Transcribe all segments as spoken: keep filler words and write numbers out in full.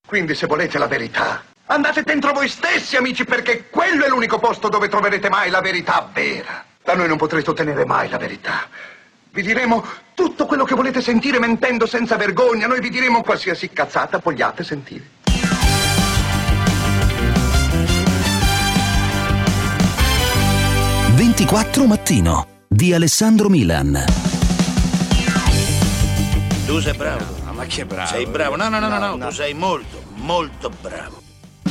Quindi se volete la verità, andate dentro voi stessi, amici, perché quello è l'unico posto dove troverete mai la verità vera. Da noi non potrete ottenere mai la verità. Vi diremo tutto quello che volete sentire mentendo senza vergogna. Noi vi diremo qualsiasi cazzata vogliate sentire. ventiquattro Mattino di Alessandro Milan. Tu sei bravo. No, ma che bravo. Sei bravo. No, no, no, no, no, no. tu sei molto, molto bravo.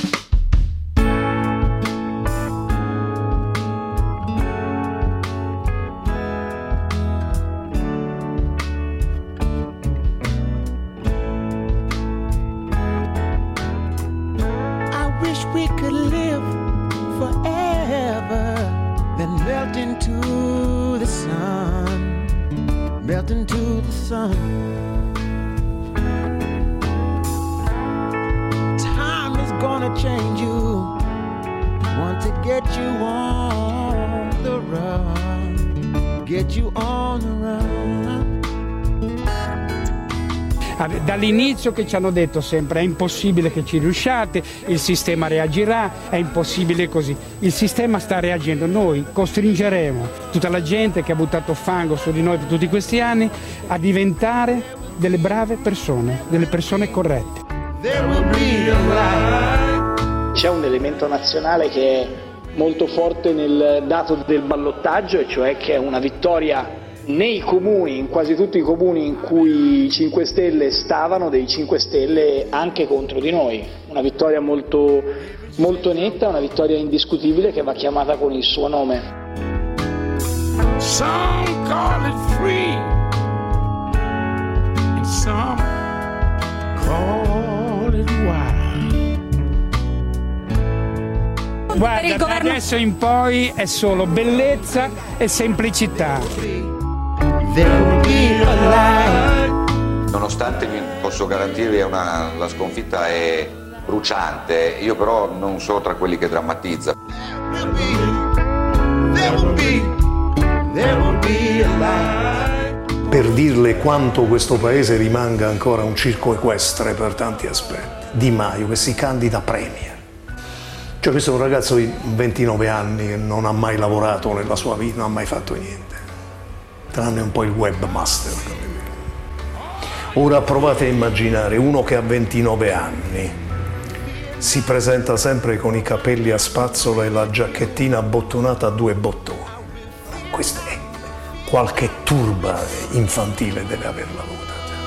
I wish we could live forever, then melt into the sun, melt into the sun. Time is gonna change you, want to get you on the run, get you on the run. Dall'inizio che ci hanno detto sempre è impossibile che ci riusciate, il sistema reagirà, è impossibile così. Il sistema sta reagendo, noi costringeremo tutta la gente che ha buttato fango su di noi per tutti questi anni a diventare delle brave persone, delle persone corrette. C'è un elemento nazionale che è molto forte nel dato del ballottaggio, e cioè che è una vittoria nei comuni, in quasi tutti i comuni in cui i cinque Stelle stavano, dei cinque Stelle anche contro di noi. Una vittoria molto, molto netta, una vittoria indiscutibile che va chiamata con il suo nome. Some call it free, and some call it wild. Guarda, da adesso in poi è solo bellezza e semplicità. Nonostante vi posso garantirvi una, la sconfitta è bruciante, io però non sono tra quelli che drammatizza. Per dirle quanto questo paese rimanga ancora un circo equestre per tanti aspetti. Di Maio che si candida premier. Cioè questo è un ragazzo di ventinove anni che non ha mai lavorato nella sua vita, non ha mai fatto niente. Tranne un po' il webmaster. Ora provate a immaginare uno che ha ventinove anni, si presenta sempre con i capelli a spazzola e la giacchettina abbottonata a due bottoni. Questa è qualche turba infantile deve averla avuta.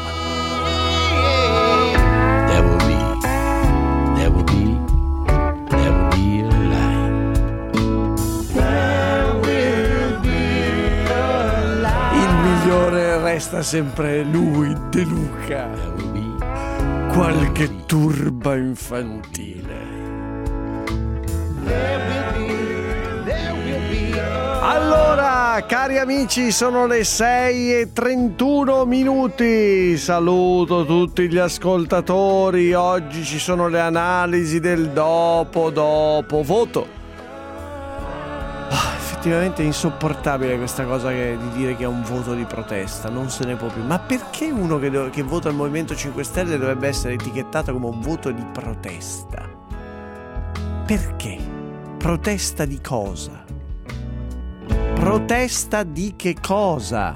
There will be, there will be, there will be a light. There will be a light. Il migliore resta sempre lui, De Luca. There will be. Qualche turba infantile. Allora, cari amici, sono le sei e trentuno minuti. Saluto tutti gli ascoltatori. Oggi ci sono le analisi del dopo dopo voto. Ah, effettivamente è insopportabile questa cosa che, di dire che è un voto di protesta. Non se ne può più. Ma perché uno che, do, che vota il Movimento cinque Stelle dovrebbe essere etichettato come un voto di protesta? Perché? Protesta di cosa? Protesta di che cosa?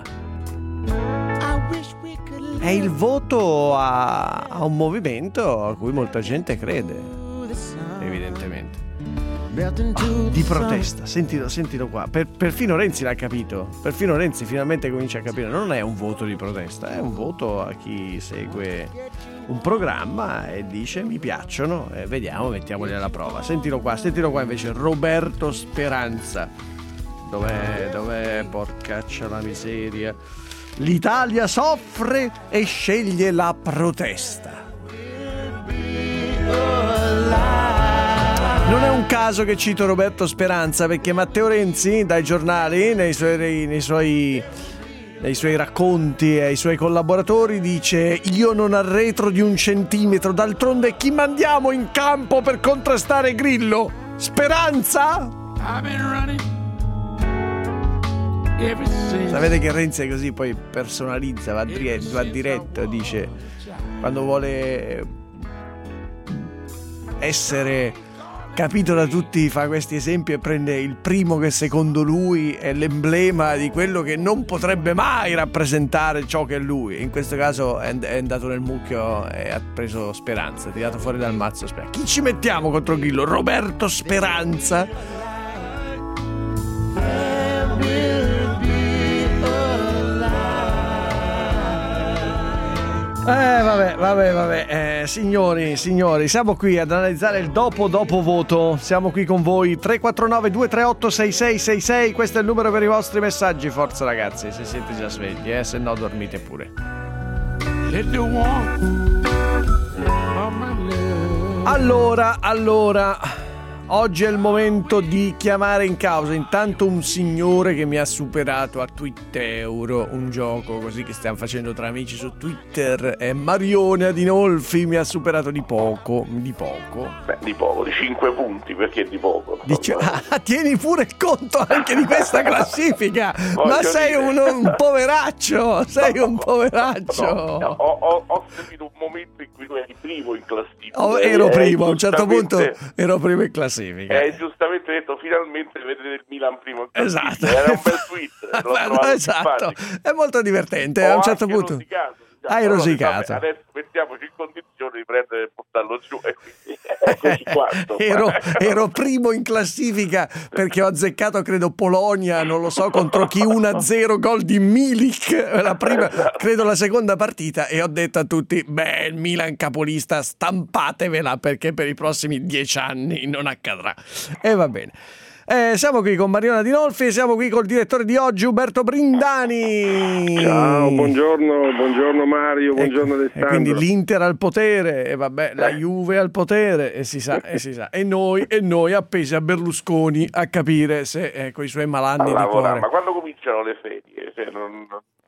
È il voto a, a un movimento a cui molta gente crede, evidentemente. Ah, di protesta, sentilo, sentilo qua. Per, perfino Renzi l'ha capito. Perfino Renzi finalmente comincia a capire. Non è un voto di protesta, è un voto a chi segue un programma e dice mi piacciono, e vediamo, mettiamoli alla prova. Sentilo qua, sentilo qua invece Roberto Speranza. Dov'è, dov'è, porcaccia la miseria. L'Italia soffre e sceglie la protesta. Non è un caso che cito Roberto Speranza, perché Matteo Renzi dai giornali, nei suoi, nei suoi, nei suoi racconti e ai suoi collaboratori dice: io non arretro di un centimetro, d'altronde chi mandiamo in campo per contrastare Grillo? Speranza? Sapete che Renzi è così, poi personalizza, va diretto, va diretto, dice quando vuole essere capito da tutti, fa questi esempi e prende il primo che secondo lui è l'emblema di quello che non potrebbe mai rappresentare ciò che è lui. In questo caso è, è andato nel mucchio e ha preso Speranza, tirato fuori dal mazzo Speranza. Chi ci mettiamo contro Grillo? Roberto Speranza? Eh vabbè, vabbè, vabbè, eh, signori, signori, siamo qui ad analizzare il dopo dopo voto. Siamo qui con voi. Tre quattro nove due tre otto sei sei sei sei. Questo è il numero per i vostri messaggi. Forza ragazzi, se siete già svegli, eh, se no dormite pure. Allora, allora oggi è il momento di chiamare in causa intanto un signore che mi ha superato a Twitter, un gioco così che stiamo facendo tra amici su Twitter, e Marione Adinolfi mi ha superato di poco, di poco. Beh, di poco, di cinque punti, perché di poco? Dici, ah, tieni pure il conto anche di questa classifica, ma sei un, un poveraccio, sei no, un poveraccio. No, no, ho, ho, ho seguito un momento in cui tu eri primo in classifica. Oh, ero primo, a un certo punto ero primo in classifica. Hai eh, giustamente detto finalmente vedere il Milan primo in classifica. Esatto. Era un bel tweet, l'ho trovato esatto. simpatico. È molto divertente, Ho a un certo anche punto rosicato, diciamo. hai rosicato. Vabbè, adesso mettiamoci in condizione di prendere e portarlo giù e quindi eccoci qua. ero, ero primo in classifica perché ho azzeccato credo Polonia, non lo so contro chi, uno a zero gol di Milik la prima, credo la seconda partita, e ho detto a tutti beh, il Milan capolista, stampatevela perché per i prossimi dieci anni non accadrà. E va bene. Eh, siamo qui con Marione Adinolfi e siamo qui col direttore di oggi, Uberto Brindani. Ciao, buongiorno, buongiorno Mario, buongiorno e, Alessandro. E quindi l'Inter al potere, e vabbè, la Juve al potere, e si sa, e si sa. E noi, e noi appesi a Berlusconi a capire se eh, con i suoi malanni di cuore. Ma quando cominciano le ferie? Cioè, non...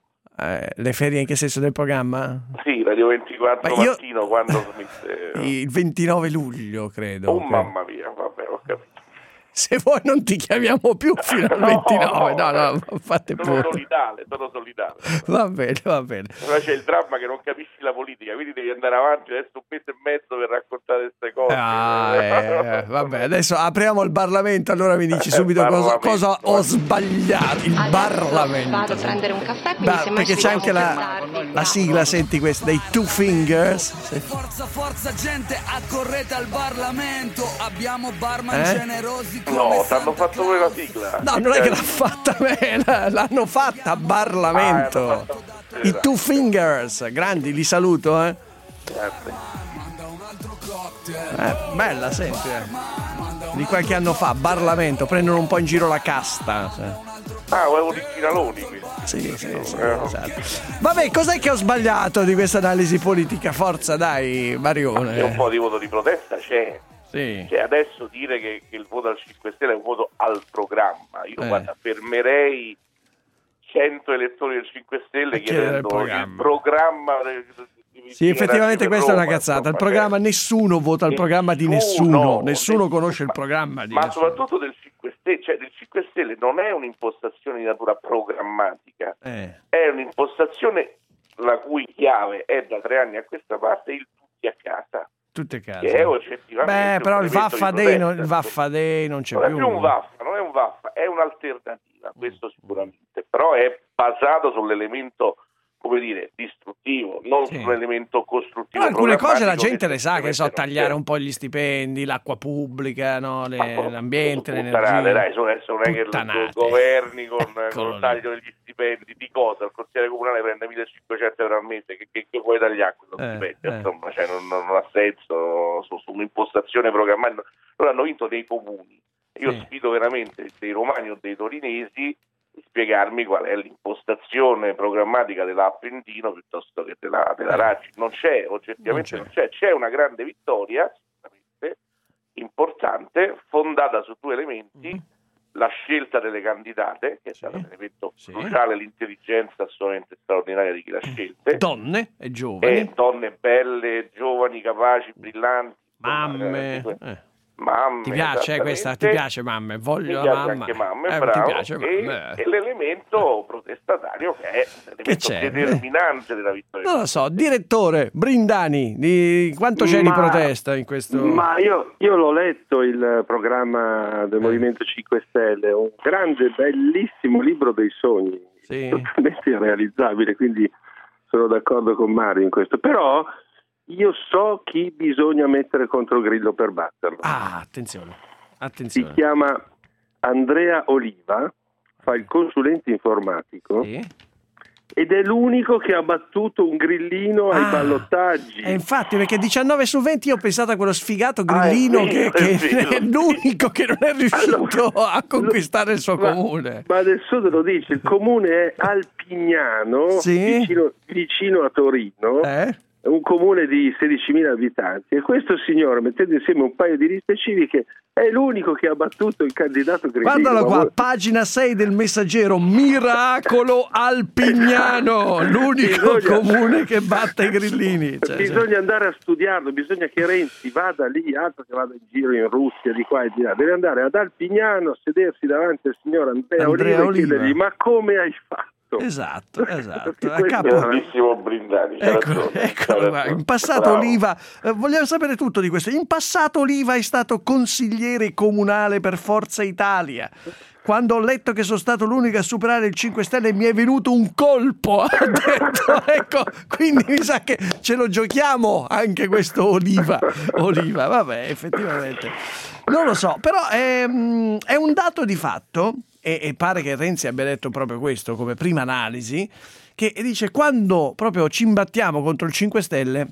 eh, le ferie in che senso del programma? Sì, Radio ventiquattro io... mattino quando smette... il ventinove luglio credo. Oh mamma mia, vabbè, ho capito. Se vuoi non ti chiamiamo più fino al ventinove, no, no, no, fate sono pure. solidale, sono solidale. Va bene, va bene. Però c'è il dramma che non capisci la politica, quindi devi andare avanti adesso un mese e mezzo per raccontare queste cose. Ah, eh, vabbè, adesso apriamo il Parlamento, allora mi dici subito cosa, cosa ho sbagliato. Il adesso Parlamento. Vado a prendere un caffè, quindi Bah, se perché c'è anche la, la sigla, senti questa, dei Two Fingers. Forza, forza gente, accorrete al Parlamento, abbiamo barman eh? generosi. No, ti hanno fatto pure la sigla. No, non è che l'ha fatta me, l'hanno fatta a Parlamento. Ah, fatto... I Two Fingers, grandi, li saluto, eh. Grazie. Eh, bella, senti, eh. Di qualche anno fa, Parlamento, prendono un po' in giro la casta. Ah, avevo originaloni qui. Sì, sì, sì, esatto. Vabbè, cos'è che ho sbagliato di questa analisi politica? Forza, dai, Marione. C'è un po' di voto di protesta, c'è. Sì. Cioè, adesso dire che, che il voto al cinque Stelle è un voto al programma, io eh. guarda, fermerei cento elettori del cinque Stelle chiedendo il programma, il programma di, sì, effettivamente questa Roma, è una cazzata, insomma, il programma, nessuno vota il programma di nessuno, nessuno, nessuno conosce il programma di ma nessuno. Soprattutto del cinque Stelle, cioè del cinque Stelle non è un'impostazione di natura programmatica, eh. è un'impostazione la cui chiave è da tre anni a questa parte il tutti a casa. Tutte case. Che è oggettivamente Beh, però il Vaffa Day non, il Vaffa Day non c'è non più. Non è più un Vaffa, non è un Vaffa, è un'alternativa, questo sicuramente, però è basato sull'elemento, come dire, distruttivo, non sì. sull'elemento costruttivo. Però alcune cose la gente le sa, che so, tagliare un po' gli stipendi, l'acqua pubblica, no? le, Ma, l'ambiente, l'energia. Dai, adesso non è che Puttanate. governi con, con il taglio degli stipendi, di cosa? Il consigliere comunale prende millecinquecento euro al mese, che, che, che vuoi tagliare quello eh, stipendio? Eh. Insomma, cioè, non, non ha senso su, su un'impostazione programmatica. Loro hanno vinto dei comuni. Io sì. sfido veramente dei romani o dei torinesi spiegarmi qual è l'impostazione programmatica dell'Appendino piuttosto che della, della Raggi. Non c'è, oggettivamente non c'è. non c'è, c'è una grande vittoria, sicuramente importante, fondata su due elementi, mm. la scelta delle candidate, che è stato sì. un elemento sì. cruciale, l'intelligenza assolutamente straordinaria di chi l'ha scelte. Donne e giovani. E donne belle, giovani, capaci, brillanti. Mamme. Eh, Mamme, ti piace eh, questa? Ti piace Mamme? Voglio mi la piace mamma. anche Mamme, eh, bravo, ti piace, e, e l'elemento protestatario che è l'elemento c'è? determinante della vittoria. Non lo so, direttore Brindani, di quanto c'è Ma- di protesta in questo? Ma io, io l'ho letto il programma del Movimento cinque Stelle, un grande, bellissimo libro dei sogni, Sì. totalmente irrealizzabile, quindi sono d'accordo con Mario in questo, però io so chi bisogna mettere contro Grillo per batterlo. Ah, attenzione, Si attenzione. chiama Andrea Oliva, fa il consulente informatico Sì. ed è l'unico che ha battuto un grillino ai Ah, ballottaggi. E infatti, perché diciannove su venti io ho pensato a quello sfigato Grillino Ah, è vero, che, è che vero. è l'unico che non è riuscito Allora, a conquistare il suo ma, comune. Ma adesso te lo dice, il comune è Alpignano, Sì. vicino, vicino a Torino, Eh? è un comune di sedicimila abitanti, e questo signore, mettendo insieme un paio di liste civiche, è l'unico che ha battuto il candidato Grillino. Guardalo Ma qua, vuoi- pagina sei del Messaggero, Miracolo Alpignano, l'unico Bisogna- comune che batte i grillini. Cioè, bisogna andare a studiarlo, bisogna che Renzi vada lì, altro che vada in giro in Russia, di qua e di là, deve andare ad Alpignano, sedersi davanti al signor Andrea, Andrea Oliva e Oliva. chiedergli: ma come hai fatto? Esatto, esatto. Perché A questo capo... è Grandissimo Brindani, c'ha Ecco, ragione, c'ha eccolo qua. ragione. In passato Bravo. Oliva, eh, vogliamo sapere tutto di questo. In passato Oliva è stato consigliere comunale per Forza Italia. Quando ho letto che sono stato l'unico a superare il cinque Stelle mi è venuto un colpo, ha detto. Ecco, quindi mi sa che ce lo giochiamo anche questo Oliva. Oliva, vabbè, effettivamente. Non lo so, però è, mm, è un dato di fatto, e, e pare che Renzi abbia detto proprio questo come prima analisi, che dice quando proprio ci imbattiamo contro il cinque Stelle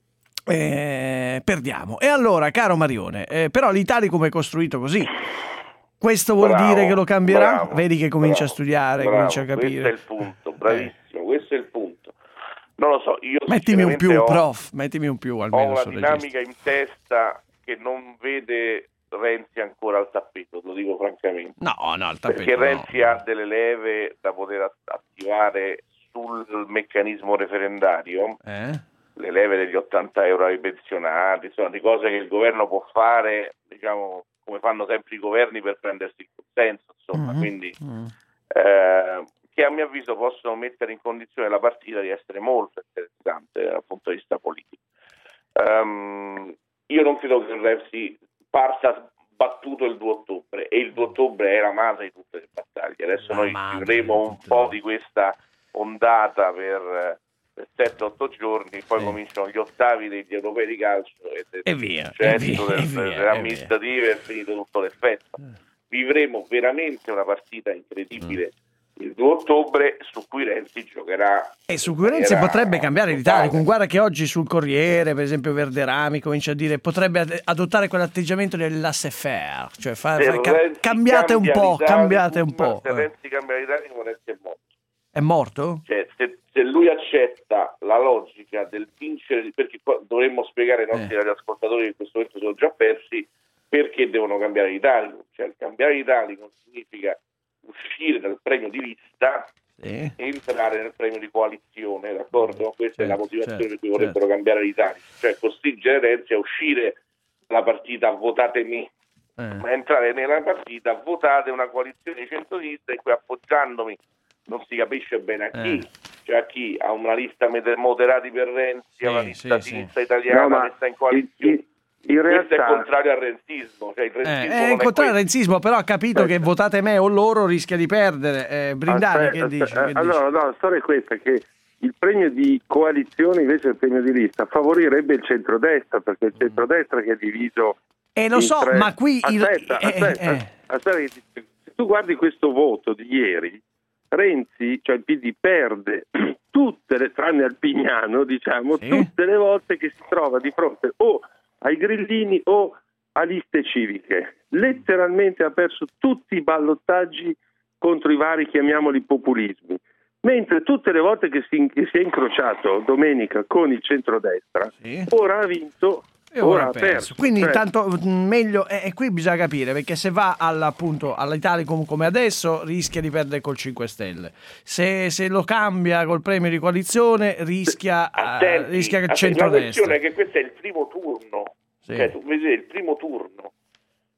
eh, perdiamo. E allora, caro Marione, eh, però l'Italicum è costruito così. Questo vuol Bravo, dire che lo cambierà? bravo, Vedi che comincia bravo, a studiare, bravo, comincia a capire. Questo è il punto, bravissimo, questo è il punto. Non lo so, io Mettimi un più, sinceramente ho- prof, mettimi un più Ho almeno una sul dinamica registro. in testa che non vede Renzi ancora al tappeto, lo dico francamente. No, no, il tappeto Perché no. Renzi ha delle leve da poter att- attivare sul meccanismo referendario, Eh? le leve degli ottanta euro ai pensionati, sono di cose che il governo può fare, diciamo, come fanno sempre i governi per prendersi il consenso, insomma, Mhm. quindi Mm. eh, che a mio avviso possono mettere in condizione la partita di essere molto interessante dal punto di vista politico. Um, io non credo che Renzi parta battuto il due ottobre, e il due ottobre è la madre di tutte le battaglie. Adesso La noi madre vivremo di un tutte po' le- di questa ondata per, per sette otto giorni, poi Sì. cominciano gli ottavi degli europei di calcio e, del E via, successo e via, del- e via, delle e via. amministrative, è finito tutto l'effetto. Vivremo veramente una partita incredibile il due ottobre, su cui Renzi giocherà. E su cui Renzi in maniera potrebbe cambiare totale. l'Italia. Guarda che oggi sul Corriere, per esempio, Verderami comincia a dire potrebbe ad- adottare quell'atteggiamento del laissez-faire, cioè fa, Se fa- ca- Renzi cambiate un cambia po', l'Italia, cambiate un po'. Se Renzi cambia l'Italia, Renzi è morto. È morto? Cioè, se, se lui accetta la logica del vincere, perché qua dovremmo spiegare ai nostri Eh. ascoltatori che in questo momento sono già persi, perché devono cambiare l'Italia. Cioè, il cambiare l'Italia non significa uscire dal premio di lista Sì. e entrare nel premio di coalizione, d'accordo? Questa è la Certo, motivazione certo, per cui vorrebbero cambiare l'Italia, cioè costringere Renzi a uscire dalla partita votatemi, Eh. ma entrare nella partita votate una coalizione di centrodestra in cui, appoggiandomi, non si capisce bene a chi, Eh. cioè a chi, a una lista med- moderati per Renzi, Sì, a una lista sì, sinistra sì. italiana No, ma messa in coalizione. in- in Questo è realtà- contrario al renzismo, cioè il Eh, renzismo è non in contrario al questo. renzismo, però ha capito Aspetta. che votate me o loro rischia di perdere. Eh, Brindani, Aspetta, che dici? aspetta, Che eh, allora, no, la storia è questa, che il premio di coalizione invece del premio di lista favorirebbe il centrodestra, perché è il centrodestra che è diviso. Eh, lo in so, tre- ma qui il- Aspetta, eh, aspetta, eh. aspetta, che ti- se tu guardi questo voto di ieri, Renzi, cioè il P D, perde tutte le, tranne Alpignano, diciamo, Sì. tutte le volte che si trova di fronte o ai grillini o a liste civiche. Letteralmente ha perso tutti i ballottaggi contro i vari, chiamiamoli, populismi. Mentre tutte le volte che si, che si è incrociato domenica con il centrodestra, Sì. ora ha vinto, E ora, ora ha ha perso. perso. Quindi Cioè, intanto mh, meglio, e qui bisogna capire, perché se va alla, appunto all'Italicum come adesso rischia di perdere col cinque Stelle, se, se lo cambia col premio di coalizione rischia, eh, Attenti, rischia che il attenti, la centrodestra. questione è che questo è il primo turno, Sì. cioè tu vedi il primo turno,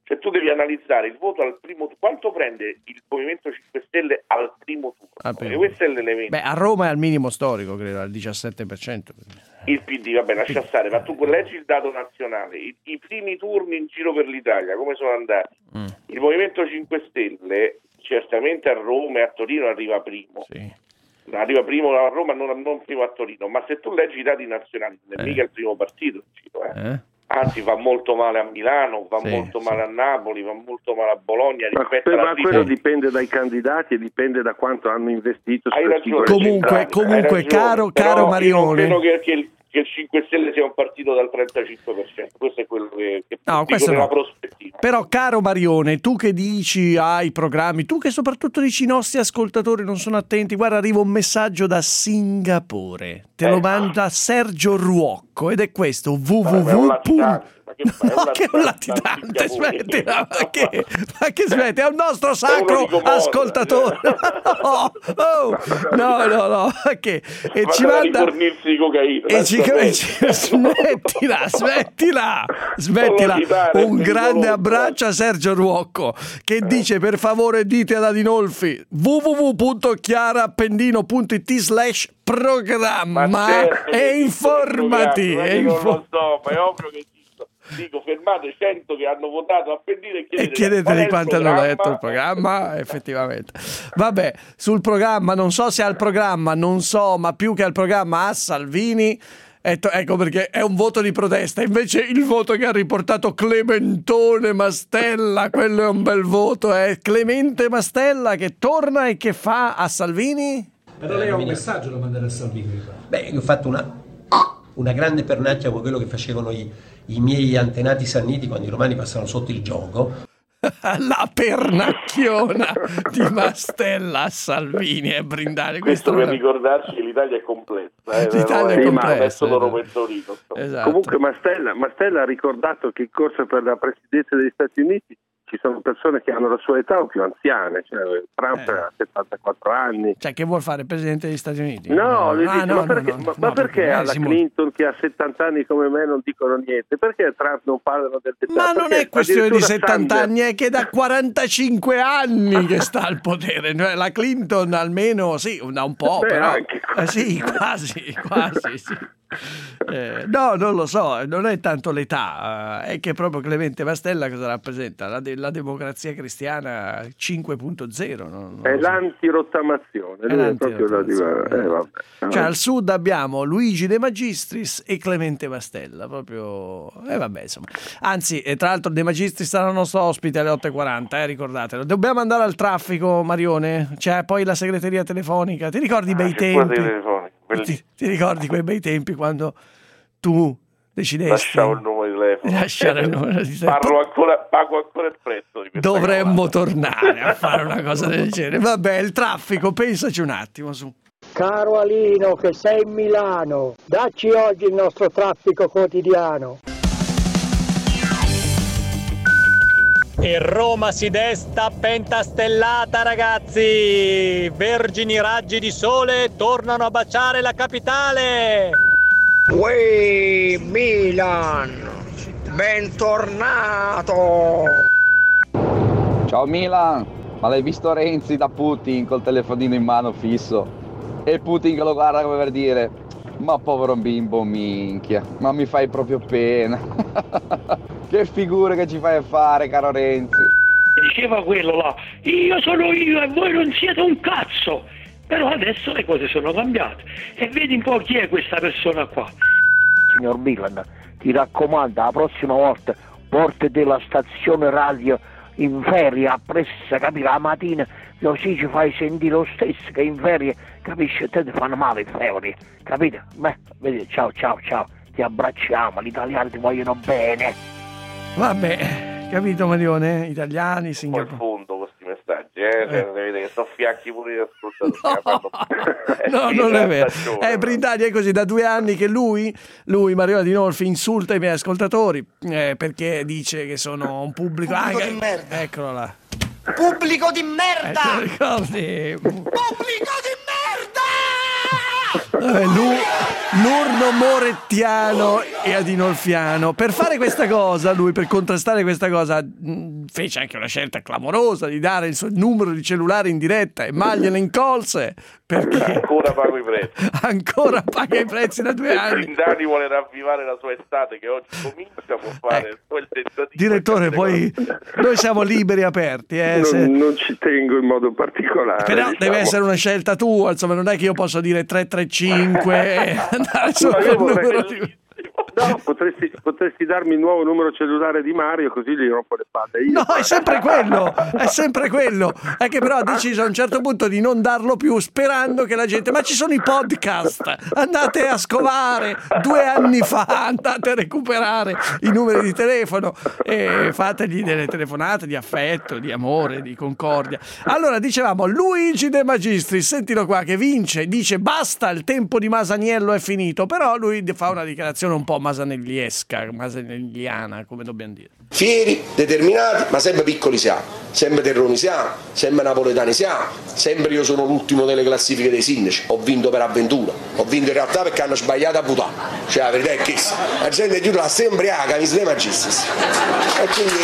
Cioè tu devi analizzare il voto al primo turno, quanto prende il Movimento cinque Stelle al primo turno, Ah, per- e questo è l'elemento. Beh, a Roma è al minimo storico, credo, al diciassette per cento. Il P D, vabbè, lascia stare, ma tu leggi il dato nazionale, i, i primi turni in giro per l'Italia, come sono andati? Mm. Il Movimento cinque Stelle, certamente a Roma e a Torino arriva primo. Sì. Arriva primo a Roma, non, non primo a Torino, ma se tu leggi i dati nazionali, non è Eh. mica il primo partito in giro, eh. Eh? Anzi va molto male a Milano, va Sì, molto sì. male a Napoli, va molto male a Bologna Ma, rispetto ma alla quello prima. dipende dai candidati e dipende da quanto hanno investito. Hai sulle ragione, singole Comunque, centrali, comunque, hai ragione, caro- però caro io Marione. non credo che, che il, che il cinque Stelle sia un partito dal trentacinque per cento, questo è quello che, che No, dico questo nella no. prospettiva. Però, caro Marione, tu che dici ai programmi, tu che soprattutto dici i nostri ascoltatori non sono attenti, guarda, arriva un messaggio da Singapore, te lo Eh. manda Sergio Ruocco ed è questo Ma è un www. latitante, ma che fai? È No, un che è un latitante, latitante, Singapore. smettila, ma che, ma che smetti, è un nostro sacro di Comoro, ascoltatore. No, oh, no, no, no, che e Ma ci deve manda rifornirsi di cocaina, e ci, lascia e ci- smettila, smettila, smettila. Solo citare, Un è grande pericoloso. abbraccio a Sergio Ruocco che dice per favore dite ad Adinolfi www punto chiarappendino punto it slash programma Ma certo che e informati. ma e io non info- lo so, ma è ovvio che dico, dico fermate cento che hanno votato a Pendino e E chiedete qual è chiedeteli il quanto hanno programma. letto il programma, effettivamente. Vabbè, sul programma, non so se al programma, non so, ma più che al programma a Salvini, ecco, ecco perché è un voto di protesta. Invece il voto che ha riportato Clementone Mastella, quello è un bel voto, è Clemente Mastella che torna e che fa a Salvini? Però lei ha un messaggio da mandare a Salvini. Beh, io ho fatto una, una grande pernacchia con quello che facevano i, i miei antenati sanniti quando i romani passavano sotto il gioco. La pernacchiona di Mastella a Salvini e brindare. Questo non per è- ricordarci che l'Italia è complessa, eh, L'Italia è non complessa, è solo esatto. Roma e Torino. Esatto. Comunque Mastella, Mastella ha ricordato che in corsa per la presidenza degli Stati Uniti ci sono persone che hanno la sua età o più anziane, cioè Trump Eh. ha settantaquattro anni. Cioè, che vuol fare? Presidente degli Stati Uniti? No, le Ah, dice, no, ma no, perché, no, ma- no, ma perché perché, eh, alla Simone. Clinton che ha settanta anni come me non dicono niente? Perché a Trump non parlano del Ma non Perché è questione di addirittura settanta Sanders- anni, è che da quarantacinque anni che sta al potere. Cioè, la Clinton almeno, sì, da un po', Beh, però... anche Eh, sì, quasi, quasi, sì. Eh, no, non lo so, non è tanto l'età, eh, è che proprio Clemente Mastella cosa rappresenta? La, de- la democrazia cristiana cinque punto zero. Non, non È lo so. l'antirottamazione. È lui è proprio la- l'antirottamazione. eh, vabbè. Cioè al sud abbiamo Luigi De Magistris e Clemente Mastella, proprio... E vabbè, insomma. Anzi, e tra l'altro De Magistris sarà il nostro ospite alle otto e quaranta, eh, ricordatelo. Dobbiamo andare al traffico, Marione? C'è poi la segreteria telefonica. Ti ricordi i bei c'è pure tempi? telefoni, Ti, ti ricordi quei bei tempi quando tu decidesti Lasciamo il numero di telefono. di lasciare il numero di telefono? Parlo ancora, pago ancora il prezzo di questa Dovremmo tornare a fare una cosa del genere. Vabbè, il traffico, pensaci un attimo su. Caro Alino che sei in Milano, dacci oggi il nostro traffico quotidiano. E Roma si desta pentastellata, ragazzi! Vergini raggi di sole tornano a baciare la capitale! Uè, Milan, bentornato! Ciao Milan, ma l'hai visto Renzi da Putin col telefonino in mano fisso? E Putin che lo guarda come per dire: ma povero bimbo minchia, ma mi fai proprio pena. Che figure che ci fai fare, caro Renzi. Diceva quello là, io sono io e voi non siete un cazzo. Però adesso le cose sono cambiate e vedi un po' chi è questa persona qua. Signor Milan, ti raccomando, la prossima volta portati la stazione radio in ferie appressa, capi, la mattina, così ci fai sentire lo stesso che in ferie, capisci, te ti fanno male i ferie, capite? Beh, vedi, ciao ciao ciao, ti abbracciamo, gli italiani ti vogliono bene. Vabbè, capito Marione? Italiani, Poi Singapore. il fondo questi messaggi, eh? Eh. Cioè, vedete che sono fiacchi pure gli ascoltatori. No, Eh, non sì, è vero. ragione, Eh, Brindani è così da due anni che lui, lui Marione Adinolfi, insulta i miei ascoltatori eh, perché dice che sono un pubblico. Pubblico ah, di merda. Eccolo là. Pubblico di Eh, merda! te lo ricordi? Pubblico di merda! Eh, lui, Nurno Morettiano e Adinolfiano. Per fare questa cosa, lui, per contrastare questa cosa, mh, fece anche una scelta clamorosa di dare il suo numero di cellulare in diretta e mai gliene incolse, perché ancora pago i prezzi. Ancora paga i prezzi da due anni. Brindani vuole ravvivare la sua estate che oggi comincia, può fare eh. quel tentativo. Direttore, poi noi siamo liberi e aperti. Eh, non, se... non ci tengo in modo particolare. Però diciamo. deve essere una scelta tua, insomma, non è che io posso dire tre tre cinque e andare su No, quel vorrei... numero di... No, potresti, potresti darmi il nuovo numero cellulare di Mario, così gli rompo le palle. Io No, è sempre quello, è sempre quello. È che però ha deciso a un certo punto di non darlo più, sperando che la gente, ma ci sono i podcast, andate a scovare due anni fa, andate a recuperare i numeri di telefono e fategli delle telefonate di affetto, di amore, di concordia. Allora dicevamo Luigi De Magistris, sentilo qua, che vince, dice basta, il tempo di Masaniello è finito, però lui fa una dichiarazione un po' masanelliesca, masanelliana, come dobbiamo dire. Fieri, determinati, ma sempre piccoli siamo, sempre terroni siamo, sempre napoletani siamo, sempre io sono l'ultimo delle classifiche dei sindaci, ho vinto per avventura, ho vinto in realtà perché hanno sbagliato a votare, cioè la verità è che la gente chiude la sempre a camisole magistris e quindi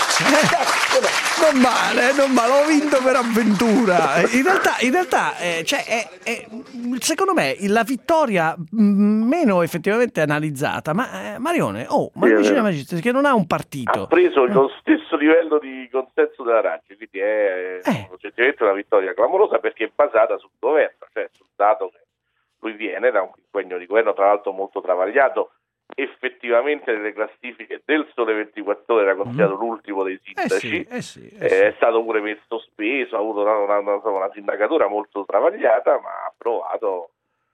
non male, non male, ho vinto per avventura. In realtà, in realtà eh, cioè, è, è, secondo me la vittoria mh, meno effettivamente analizzata, ma eh, Marione, oh, ma Luigi De Magistris che non ha un partito, ha preso lo stesso livello di consenso della Raggi, quindi è eh. oggettivamente una vittoria clamorosa perché è basata sul governo, cioè sul dato che lui viene da un quinquennio di governo, tra l'altro molto travagliato. Effettivamente nelle classifiche del Sole ventiquattro Ore era considerato mm. l'ultimo dei sindaci, eh sì, eh sì, eh è sì. stato pure messo speso, ha avuto una, una, una, una sindacatura molto travagliata, ma ha provato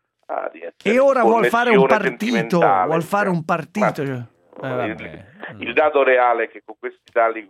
a di essere e ora vuol fare un partito, vuol fare un partito. Ma, eh, il, il dato reale è che con questi tali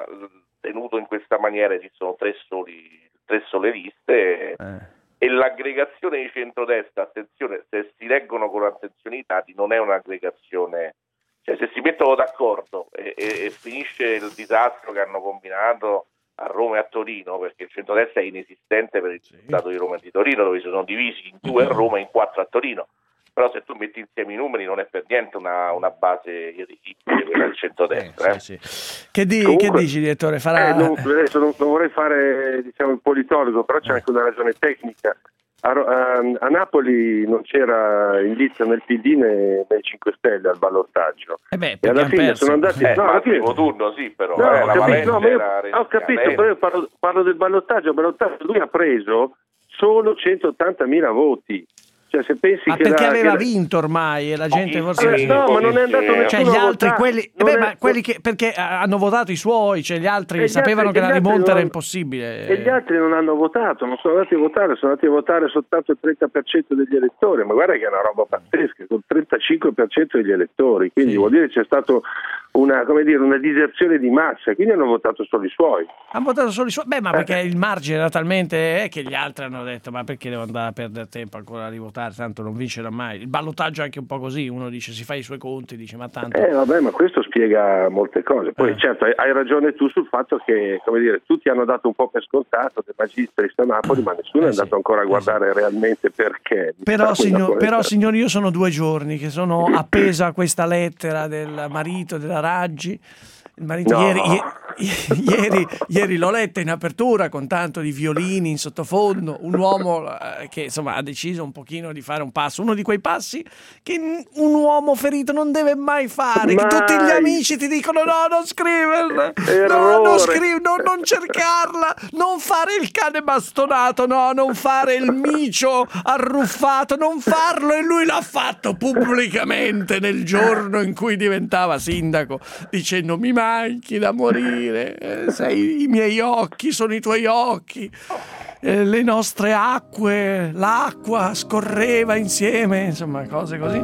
tenuto in questa maniera esistono tre soli tre sole liste. Eh. E l'aggregazione di centrodestra, attenzione, se si leggono con attenzione i dati, non è un'aggregazione, cioè se si mettono d'accordo e, e, e finisce il disastro che hanno combinato a Roma e a Torino, perché il centrodestra è inesistente per il risultato di Roma e di Torino, dove si sono divisi in due a Roma e in quattro a Torino. Però se tu metti insieme i numeri non è per niente una, una base irrisibile quella del centrodestra. Eh, sì, sì. Che, di, Comunque, che dici, direttore? Farà... eh, non, adesso non, non vorrei fare diciamo il politologo, però c'è anche una ragione tecnica. A, a, a Napoli non c'era indizio nel P D né nei cinque Stelle al ballottaggio. Eh beh, e alla fine perso. sono andati eh, no, alla fine... primo turno sì, però no, eh, ho la capito, no, io, era ho capito però io parlo, parlo del ballottaggio. Il ballottaggio lui ha preso solo centottantamila voti. Cioè, se pensi ma che perché la, aveva che... vinto ormai e la gente forse eh, no, ma non è andato nessuno cioè gli altri a quelli, non beh, è... ma quelli che perché hanno votato i suoi, cioè gli altri gli sapevano altri, che la rimonta non... era impossibile e gli altri non hanno votato, non sono andati a votare, sono andati a votare soltanto il trenta per cento degli elettori, ma guarda che è una roba pazzesca, con il trentacinque per cento degli elettori, quindi sì. vuol dire che c'è stato una, come dire, una diserzione di massa, quindi hanno votato solo i suoi. Hanno votato solo i suoi, beh, ma perché il margine era talmente eh, che gli altri hanno detto ma perché devo andare a perdere tempo ancora a rivotare, tanto non vincerà mai. Il ballottaggio è anche un po' così, uno dice si fa i suoi conti, dice ma tanto. Eh vabbè, ma questo spiega molte cose. Poi eh. certo, hai, hai ragione tu sul fatto che, come dire, tutti hanno dato un po' per scontato De Magistris a Napoli, ma nessuno eh, è andato sì. ancora a guardare eh, realmente perché. Però, signor, però signori, io sono due giorni che sono appeso a questa lettera del marito della Raggi. Il marito no. ieri, ieri, ieri, ieri l'ho letta in apertura con tanto di violini in sottofondo, un uomo eh, che insomma ha deciso un pochino di fare un passo, uno di quei passi che un uomo ferito non deve mai fare, mai. Che tutti gli amici ti dicono no, non scriverla, no, non, scriv- no, non cercarla, non fare il cane bastonato, no, non fare il micio arruffato, non farlo, e lui l'ha fatto pubblicamente nel giorno in cui diventava sindaco, dicendo mi manchi da morire, eh, sei i miei occhi, sono i tuoi occhi, eh, le nostre acque, l'acqua scorreva insieme, insomma cose così.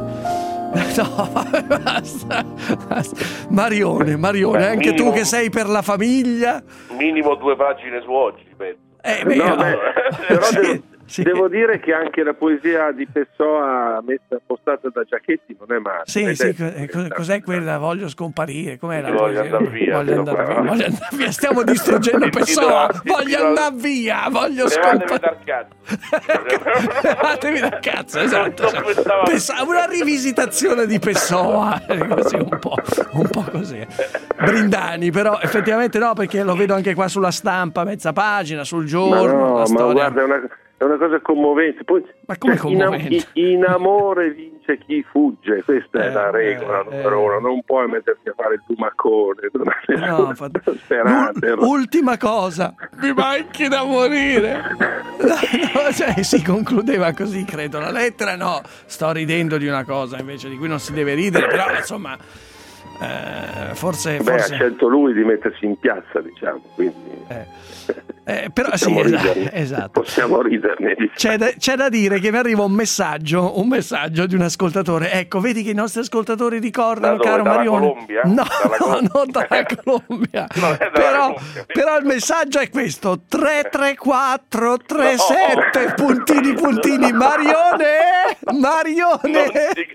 No, basta, basta. Marione, Marione, beh, anche minimo, tu che sei per la famiglia. Minimo due pagine su oggi, penso. Eh, beh, no, beh, però, devo, Sì. Devo dire che anche la poesia di Pessoa messa postata da Giachetti non è male. Sì, Ed sì, è- co- cos'è quella? Voglio scomparire, com'è la Voglio poesia? andar via, Voglio andare no. via, voglio andare via, stiamo distruggendo Il Pessoa, titolo- il voglio titolo- andare via, voglio Levatevi scomparire. dal cazzo. Levatevi dal cazzo, esatto. Pessoa- una rivisitazione di Pessoa, così un po', un po' così. Brindani, però effettivamente no, perché lo vedo anche qua sulla stampa, mezza pagina, sul Ma giorno, no, la ma storia. guarda, è una, è una cosa commovente. Poi, Ma come cioè, in, commovente? in- in amore vince chi fugge, questa è la regola numero uno. Non puoi metterti a fare il tumacone, non hai No, fa- sperate. L'ul- ultima cosa, mi manchi da morire. No, cioè, si concludeva così, credo. La lettera, no, sto ridendo di una cosa invece di cui non si deve ridere, però insomma, eh, forse, Beh, forse... ha scelto lui di mettersi in piazza, diciamo, quindi Eh, però possiamo, sì, esatto, riderne, esatto. possiamo riderne. Diciamo. C'è da, c'è da dire che mi arriva un messaggio, un messaggio di un ascoltatore. Ecco, vedi che i nostri ascoltatori ricordano, Da dove? caro Dalla Marione. Colombia? No, Dalla no, Colombia? non dalla Colombia. Non è dalla Però, Colombia. però il messaggio è questo: tre tre quattro tre sette puntini puntini Marione, Marione.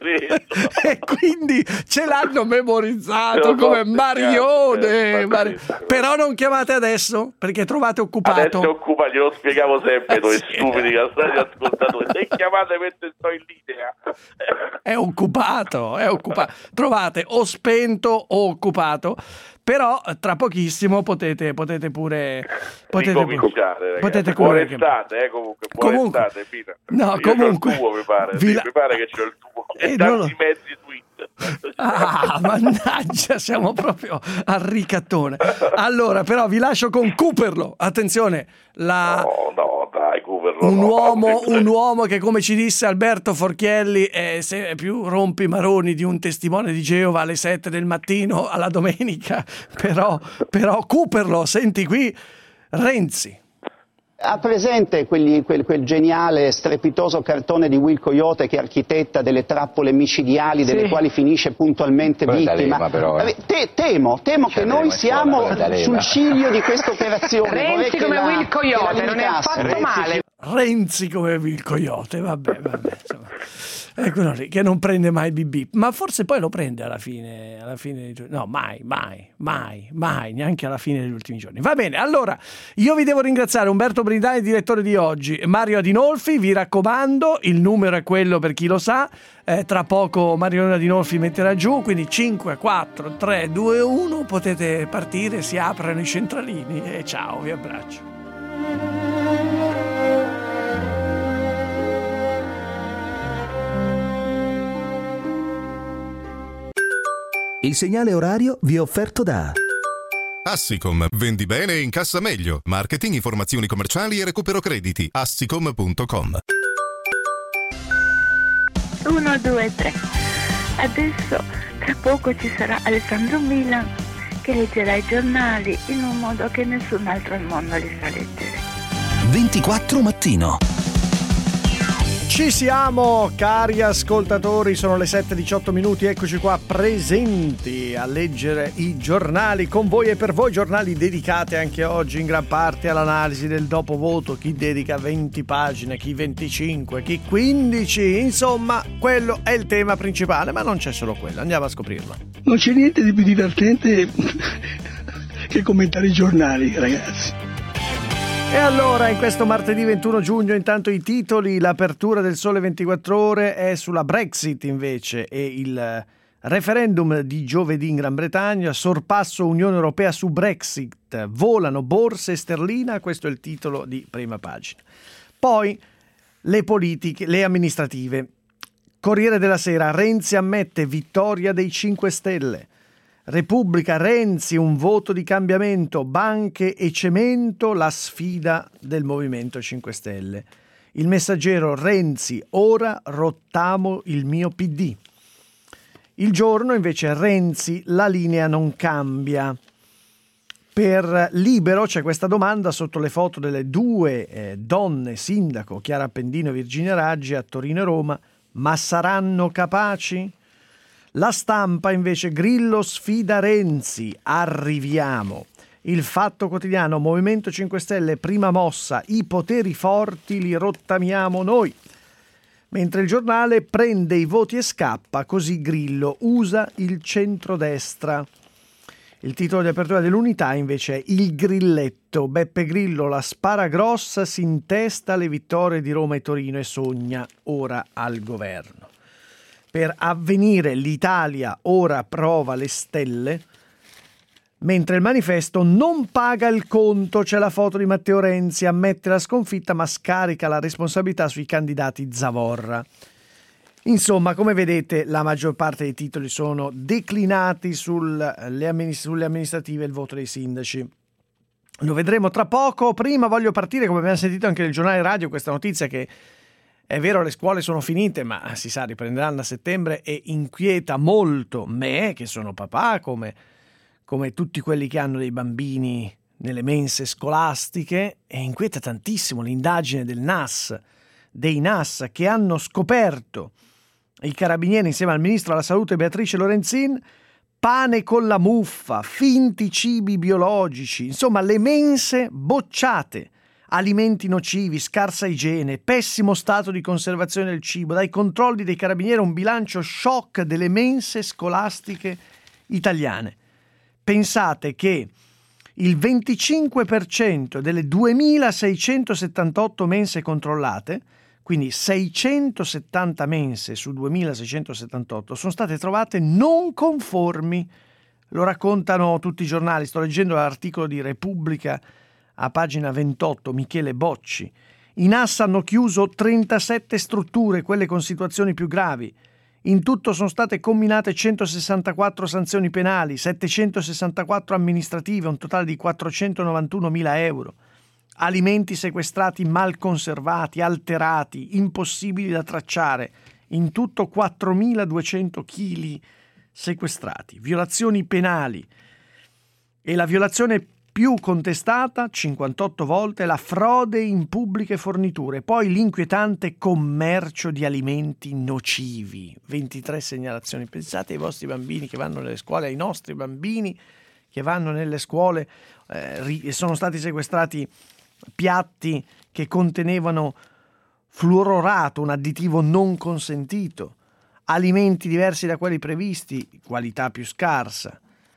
E quindi ce l'hanno memorizzato Lo so, come sì, Marione. sì, Mari- Però non chiamate adesso perché trovate occupato. Adesso occupa, glielo spiegavo sempre noi Sì. stupidi che state ascoltatori. Se chiamate mentre sto in linea. È occupato, è occupato. Trovate o spento o occupato. Però tra pochissimo potete, potete pure potete pure, Ricominciare, ragazzi. potete Buona pure estate, eh, comunque. Buona Comunque- estate, Pina. No, Io c'ho comunque- il tuo, mi pare. vi Sì, la- mi pare che c'ho il tuo. Eh, E non tanti lo- mezzi tweet. Ah, mannaggia, siamo proprio al ricattone. Allora, però vi lascio con Cooperlo. Attenzione, la No, no, dai, Cooperlo. un no. uomo, un uomo che, come ci disse Alberto Forchielli, è se più rompi i maroni di un testimone di Geova alle sette del mattino alla domenica. Però, però Cooperlo, senti qui, Renzi. Ha presente quelli- quel, quel geniale, strepitoso cartone di Will Coyote che architetta delle trappole micidiali delle Sì. quali finisce puntualmente Quello è vittima? D'Alema, però, eh. Vabbè, te- temo, temo Cioè, che noi D'Alema, siamo quello è D'Alema. sul ciglio di questa operazione. Vorrei Renzi che come la- Will che la Coyote, non è limitasse. affatto Renzi male. Renzi come il coyote, vabbè, vabbè, insomma. È quello lì che non prende mai bip bip, ma forse poi lo prende alla fine, alla fine dei giorni. No, mai, mai, mai, mai, neanche alla fine degli ultimi giorni. Va bene, allora io vi devo ringraziare, Umberto Brindani, direttore di oggi, Mario Adinolfi, vi raccomando, il numero è quello per chi lo sa, eh, tra poco Marione Adinolfi metterà giù, quindi cinque, quattro, tre, due, uno, potete partire, si aprono i centralini e ciao, vi abbraccio. Il segnale orario vi è offerto da Assicom, vendi bene e incassa meglio. Marketing, informazioni commerciali e recupero crediti. assicom punto com. Uno, due, tre. Adesso, tra poco ci sarà Alessandro Milan che leggerà i giornali in un modo che nessun altro al mondo li sa leggere. ventiquattro mattino. Ci siamo, cari ascoltatori, sono le sette e diciotto minuti, eccoci qua presenti a leggere i giornali con voi e per voi, giornali dedicati anche oggi in gran parte all'analisi del dopovoto, chi dedica venti pagine, chi venticinque, chi quindici, insomma quello è il tema principale, ma non c'è solo quello, andiamo a scoprirlo. Non c'è niente di più divertente che commentare i giornali, ragazzi. E allora, in questo martedì ventuno giugno, intanto i titoli, l'apertura del Sole ventiquattro Ore è sulla Brexit invece e il referendum di giovedì in Gran Bretagna, sorpasso Unione Europea su Brexit, volano borse sterlina, questo è il titolo di prima pagina. Poi le politiche, le amministrative. Corriere della Sera, Renzi ammette vittoria dei cinque Stelle. Repubblica, Renzi, un voto di cambiamento, banche e cemento, la sfida del Movimento cinque Stelle. Il Messaggero, Renzi, ora rottamo il mio P D. Il Giorno invece, Renzi, la linea non cambia. Per Libero c'è questa domanda sotto le foto delle due eh, donne sindaco, Chiara Appendino e Virginia Raggi, a Torino e Roma, ma saranno capaci? La Stampa invece, Grillo sfida Renzi, arriviamo. Il Fatto Quotidiano, Movimento cinque Stelle, prima mossa, i poteri forti li rottamiamo noi. Mentre il Giornale, prende i voti e scappa, così Grillo usa il centrodestra. Il titolo di apertura dell'Unità invece è Il Grilletto. Beppe Grillo, la spara grossa, si intesta le vittorie di Roma e Torino e sogna ora al governo. Per Avvenire, l'Italia ora prova le stelle. Mentre il Manifesto, non paga il conto, c'è la foto di Matteo Renzi, ammette la sconfitta ma scarica la responsabilità sui candidati Zavorra. Insomma, come vedete, la maggior parte dei titoli sono declinati sulle, amministra- sulle amministrative e il voto dei sindaci. Lo vedremo tra poco. Prima voglio partire, come abbiamo sentito anche nel giornale radio, questa notizia che è vero le scuole sono finite, ma si sa riprenderanno a settembre e inquieta molto me, che sono papà, come... come tutti quelli che hanno dei bambini nelle mense scolastiche, e inquieta tantissimo l'indagine del N A S, dei N A S, che hanno scoperto, i carabinieri insieme al ministro della salute Beatrice Lorenzin, pane con la muffa, finti cibi biologici, insomma le mense bocciate, alimenti nocivi, scarsa igiene, pessimo stato di conservazione del cibo. Dai controlli dei carabinieri un bilancio shock delle mense scolastiche italiane. Pensate che il venticinque per cento delle duemilaseicentosettantotto mense controllate, quindi seicentosettanta mense su duemilaseicentosettantotto, sono state trovate non conformi. Lo raccontano tutti i giornali. Sto leggendo l'articolo di Repubblica a pagina ventotto, Michele Bocci. I N A S hanno chiuso trentasette strutture, quelle con situazioni più gravi. In tutto sono state comminate centosessantaquattro sanzioni penali, settecentosessantaquattro amministrative, un totale di quattrocentonovantunomila euro. Alimenti sequestrati mal conservati, alterati, impossibili da tracciare. In tutto quattromiladuecento chili sequestrati. Violazioni penali. E la violazione più contestata, cinquantotto volte, la frode in pubbliche forniture, poi l'inquietante commercio di alimenti nocivi, ventitré segnalazioni. Pensate ai vostri bambini che vanno nelle scuole, ai nostri bambini che vanno nelle scuole, eh, sono stati sequestrati piatti che contenevano fluororato, un additivo non consentito, alimenti diversi da quelli previsti, qualità più scarsa.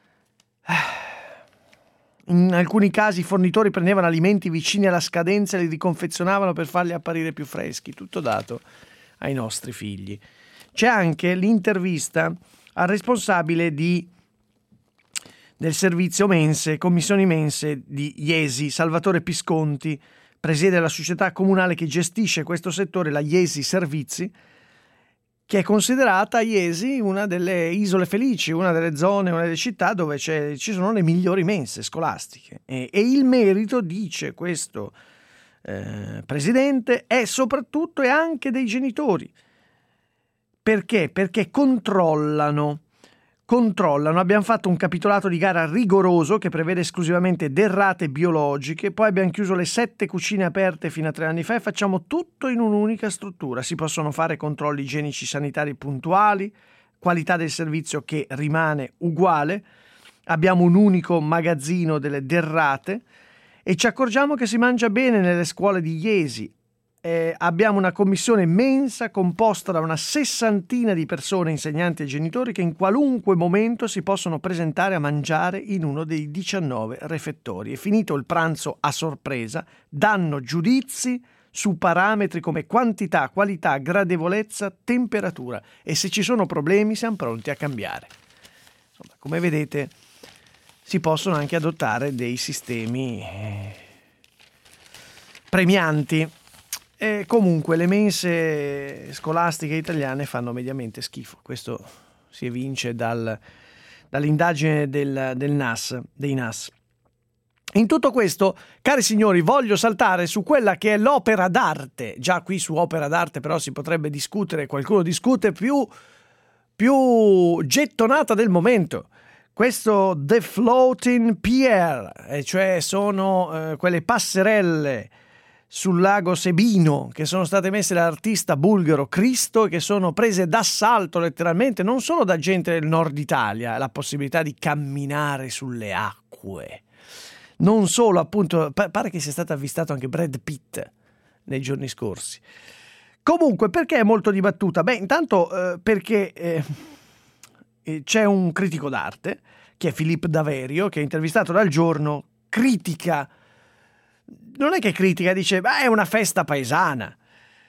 In alcuni casi i fornitori prendevano alimenti vicini alla scadenza e li riconfezionavano per farli apparire più freschi, tutto dato ai nostri figli. C'è anche l'intervista al responsabile di, del servizio mense, commissioni mense di Iesi, Salvatore Pisconti, presiede la società comunale che gestisce questo settore, la Iesi Servizi, che è considerata Iesi una delle isole felici, una delle zone, una delle città dove c'è, ci sono le migliori mense scolastiche. E, e il merito, dice questo eh, presidente, è soprattutto e anche dei genitori. Perché? Perché controllano. Controllano. Abbiamo fatto un capitolato di gara rigoroso che prevede esclusivamente derrate biologiche, poi abbiamo chiuso le sette cucine aperte fino a tre anni fa e facciamo tutto in un'unica struttura. Si possono fare controlli igienici sanitari puntuali, qualità del servizio che rimane uguale, abbiamo un unico magazzino delle derrate e ci accorgiamo che si mangia bene nelle scuole di Iesi. Eh, abbiamo una commissione mensa composta da una sessantina di persone, insegnanti e genitori, che in qualunque momento si possono presentare a mangiare in uno dei diciannove refettori. E finito il pranzo a sorpresa, danno giudizi su parametri come quantità, qualità, gradevolezza, temperatura, e se ci sono problemi siamo pronti a cambiare. Insomma, come vedete, si possono anche adottare dei sistemi premianti. E comunque le mense scolastiche italiane fanno mediamente schifo. Questo si evince dal, dall'indagine del, del N A S, dei N A S. In tutto questo, cari signori, voglio saltare su quella che è l'opera d'arte. Già qui su opera d'arte però si potrebbe discutere, qualcuno discute, più, più gettonata del momento. Questo The Floating Pier, e cioè sono eh, quelle passerelle sul lago Sebino che sono state messe dall'artista bulgaro Cristo e che sono prese d'assalto letteralmente non solo da gente del nord Italia, la possibilità di camminare sulle acque, non solo, appunto, pare che sia stato avvistato anche Brad Pitt nei giorni scorsi. Comunque, perché è molto dibattuta? Beh, intanto eh, perché eh, c'è un critico d'arte, che è Philippe Daverio, che è intervistato dal Giorno, critica, non è che critica, dice, beh, è una festa paesana.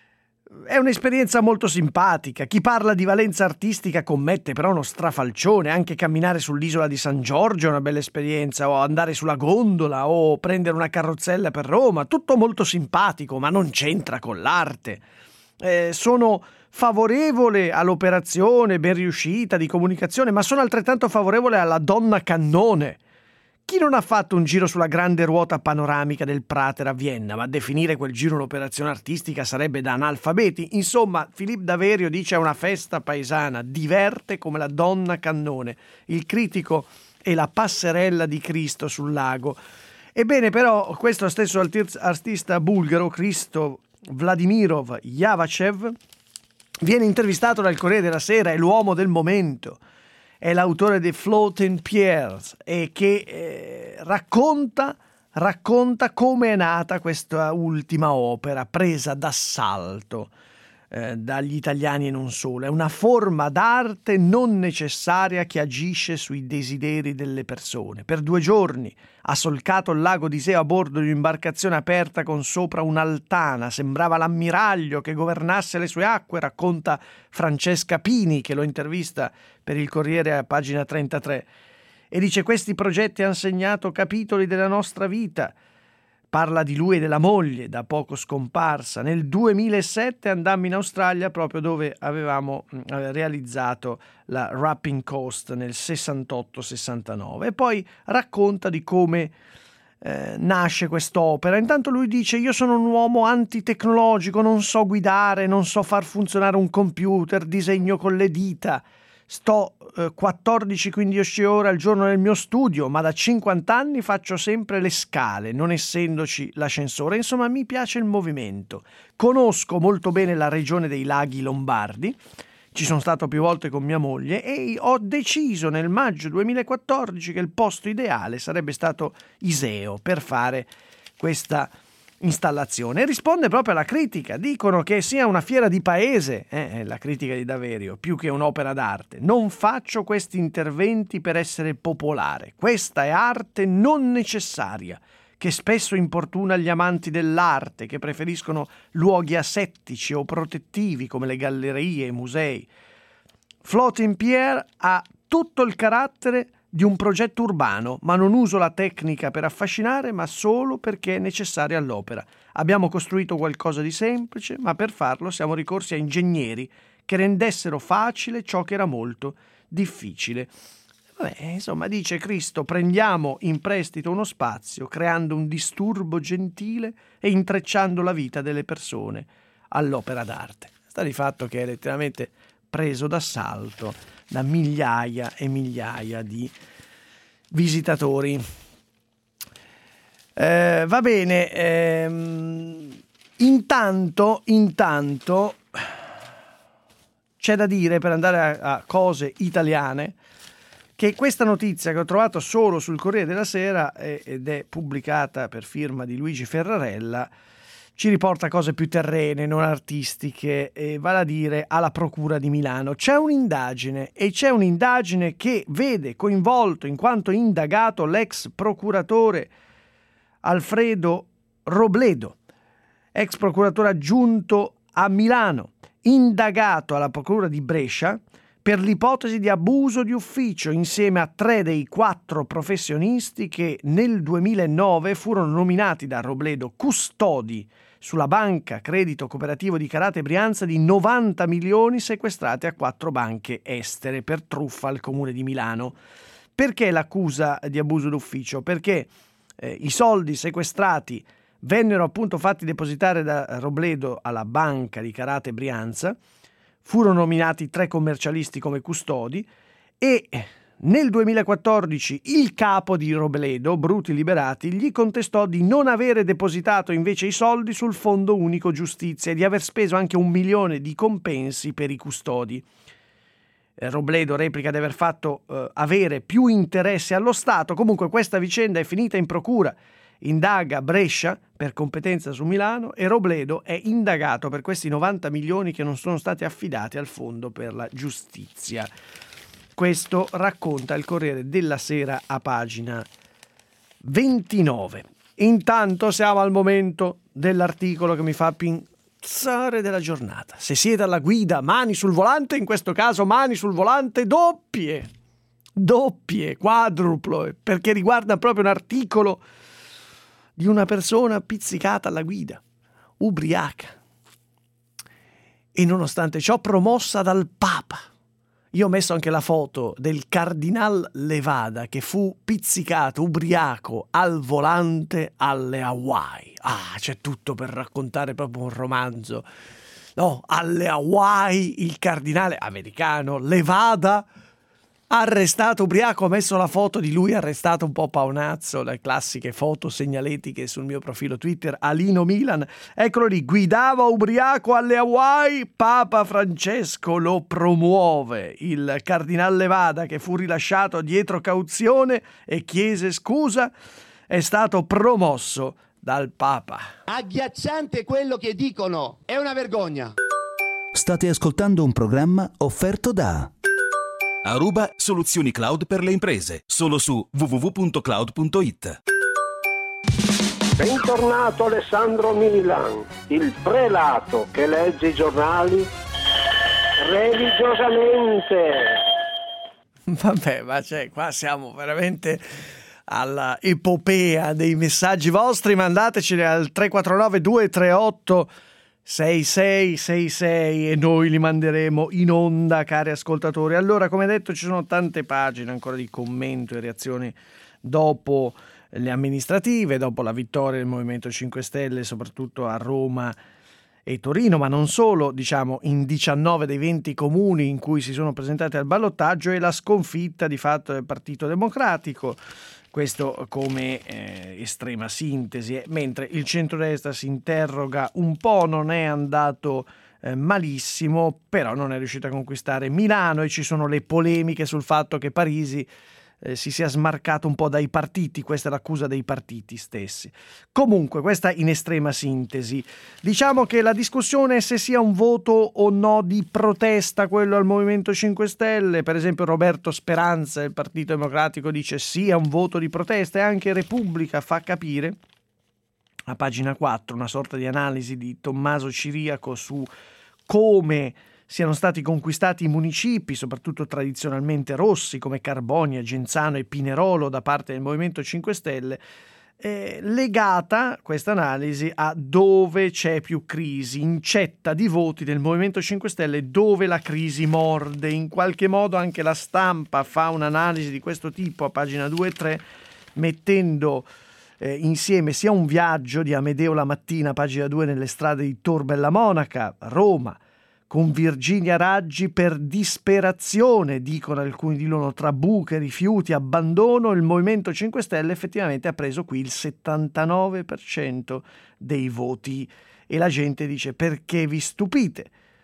È un'esperienza molto simpatica. Chi parla di valenza artistica commette però uno strafalcione. Anche camminare sull'isola di San Giorgio è una bella esperienza, o andare sulla gondola, o prendere una carrozzella per Roma. Tutto molto simpatico, ma non c'entra con l'arte. Eh, sono favorevole all'operazione ben riuscita di comunicazione, ma sono altrettanto favorevole alla donna cannone. Chi non ha fatto un giro sulla grande ruota panoramica del Prater a Vienna, ma definire quel giro un'operazione artistica sarebbe da analfabeti? Insomma, Philippe Daverio dice è una festa paesana, diverte come la donna cannone. Il critico è la passerella di Cristo sul lago. Ebbene, però, questo stesso artista bulgaro, Christo Vladimirov Yavachev, viene intervistato dal Corriere della Sera, è l'uomo del momento. È l'autore di Floating Piers e che eh, racconta, racconta come è nata questa ultima opera presa d'assalto eh, dagli italiani e non solo. È una forma d'arte non necessaria che agisce sui desideri delle persone. Per due giorni ha solcato il lago di Iseo a bordo di un'imbarcazione aperta con sopra un'altana. Sembrava l'ammiraglio che governasse le sue acque, racconta Francesca Pini, che lo intervista per il Corriere a pagina trentatré. E dice: questi progetti hanno segnato capitoli della nostra vita. Parla di lui e della moglie, da poco scomparsa. Nel duemilasette andammo in Australia, proprio dove avevamo realizzato la Rapping Coast nel sessantotto sessantanove. E poi racconta di come eh, nasce quest'opera. Intanto lui dice: io sono un uomo antitecnologico, non so guidare, non so far funzionare un computer, disegno con le dita. Sto eh, quattordici quindici ore al giorno nel mio studio, ma da cinquanta anni faccio sempre le scale, non essendoci l'ascensore. Insomma, mi piace il movimento. Conosco molto bene la regione dei laghi lombardi, ci sono stato più volte con mia moglie e ho deciso nel maggio duemilaquattordici che il posto ideale sarebbe stato Iseo per fare questa installazione. E risponde proprio alla critica. Dicono che sia una fiera di paese, eh, la critica di Daverio, più che un'opera d'arte. Non faccio questi interventi per essere popolare. Questa è arte non necessaria, che spesso importuna gli amanti dell'arte, che preferiscono luoghi asettici o protettivi come le gallerie e i musei. Floating Pier ha tutto il carattere di un progetto urbano, ma non uso la tecnica per affascinare, ma solo perché è necessaria all'opera. Abbiamo costruito qualcosa di semplice, ma per farlo siamo ricorsi a ingegneri che rendessero facile ciò che era molto difficile. Vabbè, insomma, dice Cristo, prendiamo in prestito uno spazio, creando un disturbo gentile e intrecciando la vita delle persone all'opera d'arte. Sta di fatto che è letteralmente preso d'assalto da migliaia e migliaia di visitatori. Eh, va bene, ehm, intanto, intanto c'è da dire, per andare a, a cose italiane, che questa notizia che ho trovato solo sul Corriere della Sera eh, ed è pubblicata per firma di Luigi Ferrarella, ci riporta cose più terrene, non artistiche, e vale a dire alla Procura di Milano. C'è un'indagine e c'è un'indagine che vede coinvolto, in quanto indagato, l'ex procuratore Alfredo Robledo, ex procuratore aggiunto a Milano, indagato alla Procura di Brescia per l'ipotesi di abuso di ufficio insieme a tre dei quattro professionisti che nel duemilanove furono nominati da Robledo custodi sulla banca credito cooperativo di Carate Brianza di novanta milioni sequestrati a quattro banche estere per truffa al comune di Milano. Perché l'accusa di abuso d'ufficio? Perché eh, i soldi sequestrati vennero appunto fatti depositare da Robledo alla banca di Carate Brianza, furono nominati tre commercialisti come custodi e nel duemilaquattordici il capo di Robledo, Bruti Liberati, gli contestò di non avere depositato invece i soldi sul Fondo Unico Giustizia e di aver speso anche un milione di compensi per i custodi. Robledo replica di aver fatto eh, avere più interesse allo Stato. Comunque questa vicenda è finita in procura. Indaga Brescia per competenza su Milano e Robledo è indagato per questi novanta milioni che non sono stati affidati al Fondo per la Giustizia. Questo racconta il Corriere della Sera a pagina ventinove. Intanto siamo al momento dell'articolo che mi fa pensare della giornata. Se siete alla guida, mani sul volante, in questo caso mani sul volante doppie, doppie, quadruplo, perché riguarda proprio un articolo di una persona pizzicata alla guida, ubriaca, e nonostante ciò promossa dal Papa. Io ho messo anche la foto del Cardinal Levada che fu pizzicato, ubriaco, al volante alle Hawaii. Ah, c'è tutto per raccontare proprio un romanzo. No, alle Hawaii il cardinale americano Levada arrestato ubriaco. Ho messo la foto di lui arrestato un po' paonazzo, le classiche foto segnaletiche sul mio profilo Twitter Alino Milan. Eccolo lì, guidava ubriaco alle Hawaii, Papa Francesco lo promuove. Il cardinal Levada, che fu rilasciato dietro cauzione e chiese scusa, è stato promosso dal Papa. Agghiacciante quello che dicono, è una vergogna. State ascoltando un programma offerto da Aruba Soluzioni Cloud per le imprese, solo su w w w punto cloud punto i t. Bentornato Alessandro Milan, il prelato che legge i giornali religiosamente. Vabbè, ma cioè, qua siamo veramente alla epopea dei messaggi vostri. Mandateceli al tre quattro nove due tre otto sei sei sei sei e noi li manderemo in onda, cari ascoltatori. Allora, come detto, ci sono tante pagine ancora di commento e reazioni dopo le amministrative, dopo la vittoria del Movimento cinque Stelle, soprattutto a Roma e Torino, ma non solo, diciamo in diciannove dei venti comuni in cui si sono presentati al ballottaggio, e la sconfitta di fatto del Partito Democratico. Questo come eh, estrema sintesi, mentre il centrodestra si interroga un po', non è andato eh, malissimo, però non è riuscito a conquistare Milano, e ci sono le polemiche sul fatto che Parisi eh, si sia smarcato un po' dai partiti. Questa è l'accusa dei partiti stessi. Comunque, questa in estrema sintesi. Diciamo che la discussione è se sia un voto o no di protesta quello al Movimento cinque Stelle. Per esempio Roberto Speranza del Partito Democratico dice sì, è un voto di protesta, e anche Repubblica fa capire a pagina quattro una sorta di analisi di Tommaso Ciriaco su come siano stati conquistati i municipi, soprattutto tradizionalmente rossi, come Carbonia, Genzano e Pinerolo da parte del Movimento cinque Stelle, eh, legata questa analisi a dove c'è più crisi, incetta di voti del Movimento cinque Stelle dove la crisi morde. In qualche modo anche La Stampa fa un'analisi di questo tipo a pagina due e tre, mettendo eh, insieme sia un viaggio di Amedeo Lamattina, pagina due, nelle strade di Tor Bella Monaca, Roma, con Virginia Raggi per disperazione, dicono alcuni di loro, tra buche, rifiuti, abbandono. Il Movimento cinque Stelle effettivamente ha preso qui il settantanove per cento dei voti, e la gente dice: perché vi stupite?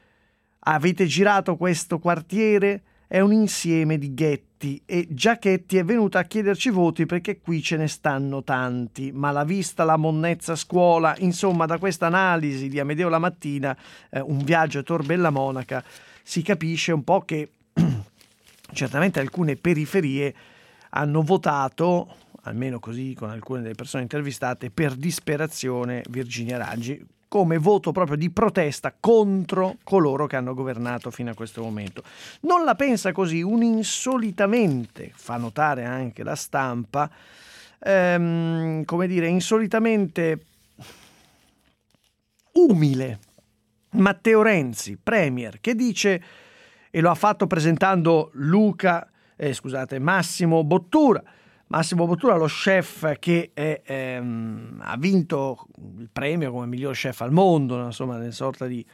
Avete girato questo quartiere? È un insieme di ghetti, e Giachetti è venuta a chiederci voti perché qui ce ne stanno tanti, ma la vista la monnezza scuola. Insomma, da questa analisi di Amedeo Lamattina, eh, un viaggio a Tor Bella Monaca, si capisce un po' che certamente alcune periferie hanno votato, almeno così con alcune delle persone intervistate, per disperazione Virginia Raggi, come voto proprio di protesta contro coloro che hanno governato fino a questo momento. Non la pensa così un insolitamente, fa notare anche La Stampa, ehm, come dire, insolitamente umile Matteo Renzi, premier, che dice, e lo ha fatto presentando Luca, eh, scusate, Massimo Bottura, Massimo Bottura, lo chef che è, ehm, ha vinto il premio come miglior chef al mondo, insomma, una sorta di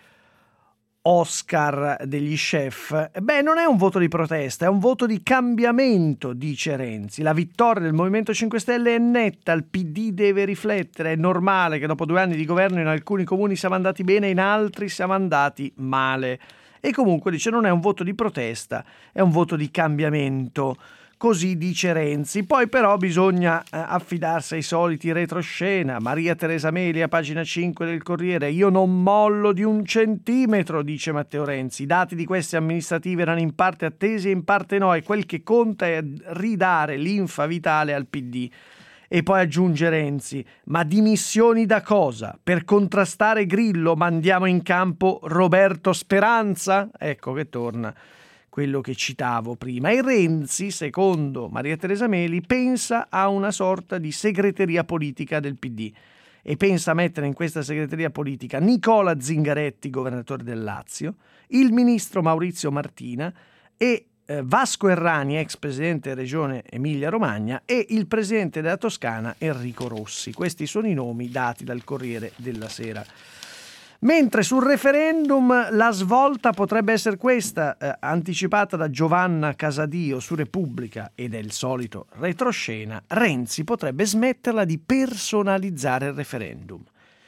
Oscar degli chef. Beh, non è un voto di protesta, è un voto di cambiamento, dice Renzi. La vittoria del Movimento cinque Stelle è netta, il P D deve riflettere, è normale che dopo due anni di governo in alcuni comuni siamo andati bene, in altri siamo andati male. E comunque dice non è un voto di protesta, è un voto di cambiamento. Così dice Renzi. Poi però bisogna eh, affidarsi ai soliti retroscena. Maria Teresa Meli, a pagina cinque del Corriere. Io non mollo di un centimetro, dice Matteo Renzi. I dati di queste amministrative erano in parte attesi e in parte no, e quel che conta è ridare linfa vitale al P D. E poi aggiunge Renzi, ma dimissioni da cosa? Per contrastare Grillo mandiamo in campo Roberto Speranza? Ecco che torna quello che citavo prima. E Renzi, secondo Maria Teresa Meli, pensa a una sorta di segreteria politica del P D e pensa a mettere in questa segreteria politica Nicola Zingaretti, governatore del Lazio, il ministro Maurizio Martina e eh, Vasco Errani, ex presidente della regione Emilia-Romagna, e il presidente della Toscana Enrico Rossi. Questi sono i nomi dati dal Corriere della Sera. Mentre sul referendum la svolta potrebbe essere questa, eh, anticipata da Giovanna Casadio su Repubblica, ed è il solito retroscena. Renzi potrebbe smetterla di personalizzare il referendum.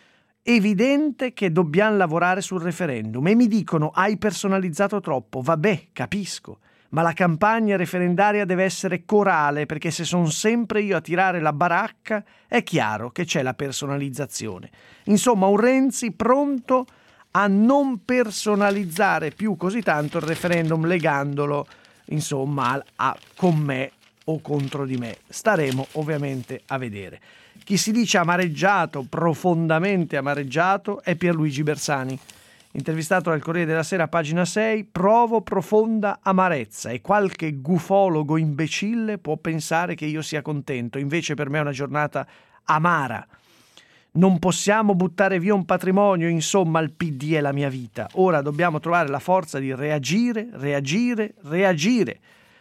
Evidente che dobbiamo lavorare sul referendum e mi dicono hai personalizzato troppo. Vabbè, capisco, ma la campagna referendaria deve essere corale, perché se sono sempre io a tirare la baracca è chiaro che c'è la personalizzazione. Insomma, un Renzi pronto a non personalizzare più così tanto il referendum, legandolo insomma a, a con me o contro di me. Staremo ovviamente a vedere. Chi si dice amareggiato, profondamente amareggiato, è Pierluigi Bersani. Intervistato dal Corriere della Sera, pagina sei, provo profonda amarezza e qualche gufologo imbecille può pensare che io sia contento, invece per me è una giornata amara. Non possiamo buttare via un patrimonio, insomma il P D è la mia vita. Ora dobbiamo trovare la forza di reagire, reagire, reagire.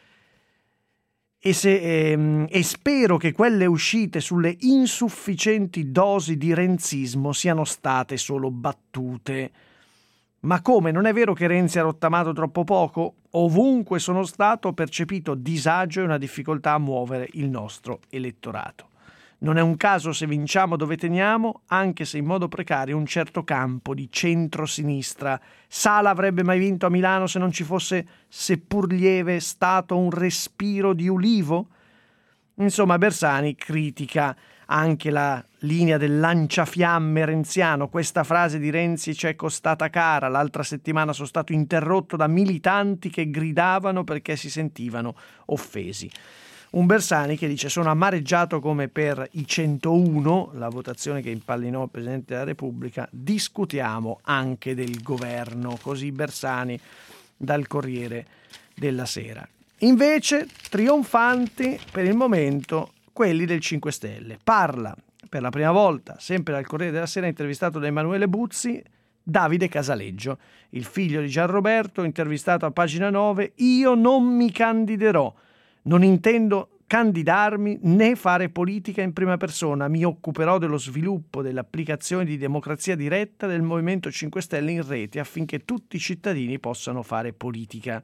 E, se, ehm, e spero che quelle uscite sulle insufficienti dosi di renzismo siano state solo battute. Ma come? Non è vero che Renzi ha rottamato troppo poco? Ovunque sono stato ho percepito disagio e una difficoltà a muovere il nostro elettorato. Non è un caso se vinciamo dove teniamo, anche se in modo precario, un certo campo di centro-sinistra. Sala avrebbe mai vinto a Milano se non ci fosse, seppur lieve, stato un respiro di ulivo? Insomma, Bersani critica anche la linea del lanciafiamme renziano. Questa frase di Renzi ci è costata cara. L'altra settimana sono stato interrotto da militanti che gridavano perché si sentivano offesi. Un Bersani che dice sono amareggiato come per i centouno, la votazione che impallinò il Presidente della Repubblica, discutiamo anche del governo. Così Bersani dal Corriere della Sera. Invece trionfanti per il momento quelli del cinque Stelle. Parla per la prima volta, sempre dal Corriere della Sera, intervistato da Emanuele Buzzi, Davide Casaleggio, il figlio di Gianroberto, intervistato a pagina nove. Io non mi candiderò, non intendo candidarmi né fare politica in prima persona, mi occuperò dello sviluppo delle applicazioni di democrazia diretta del Movimento cinque Stelle in rete affinché tutti i cittadini possano fare politica.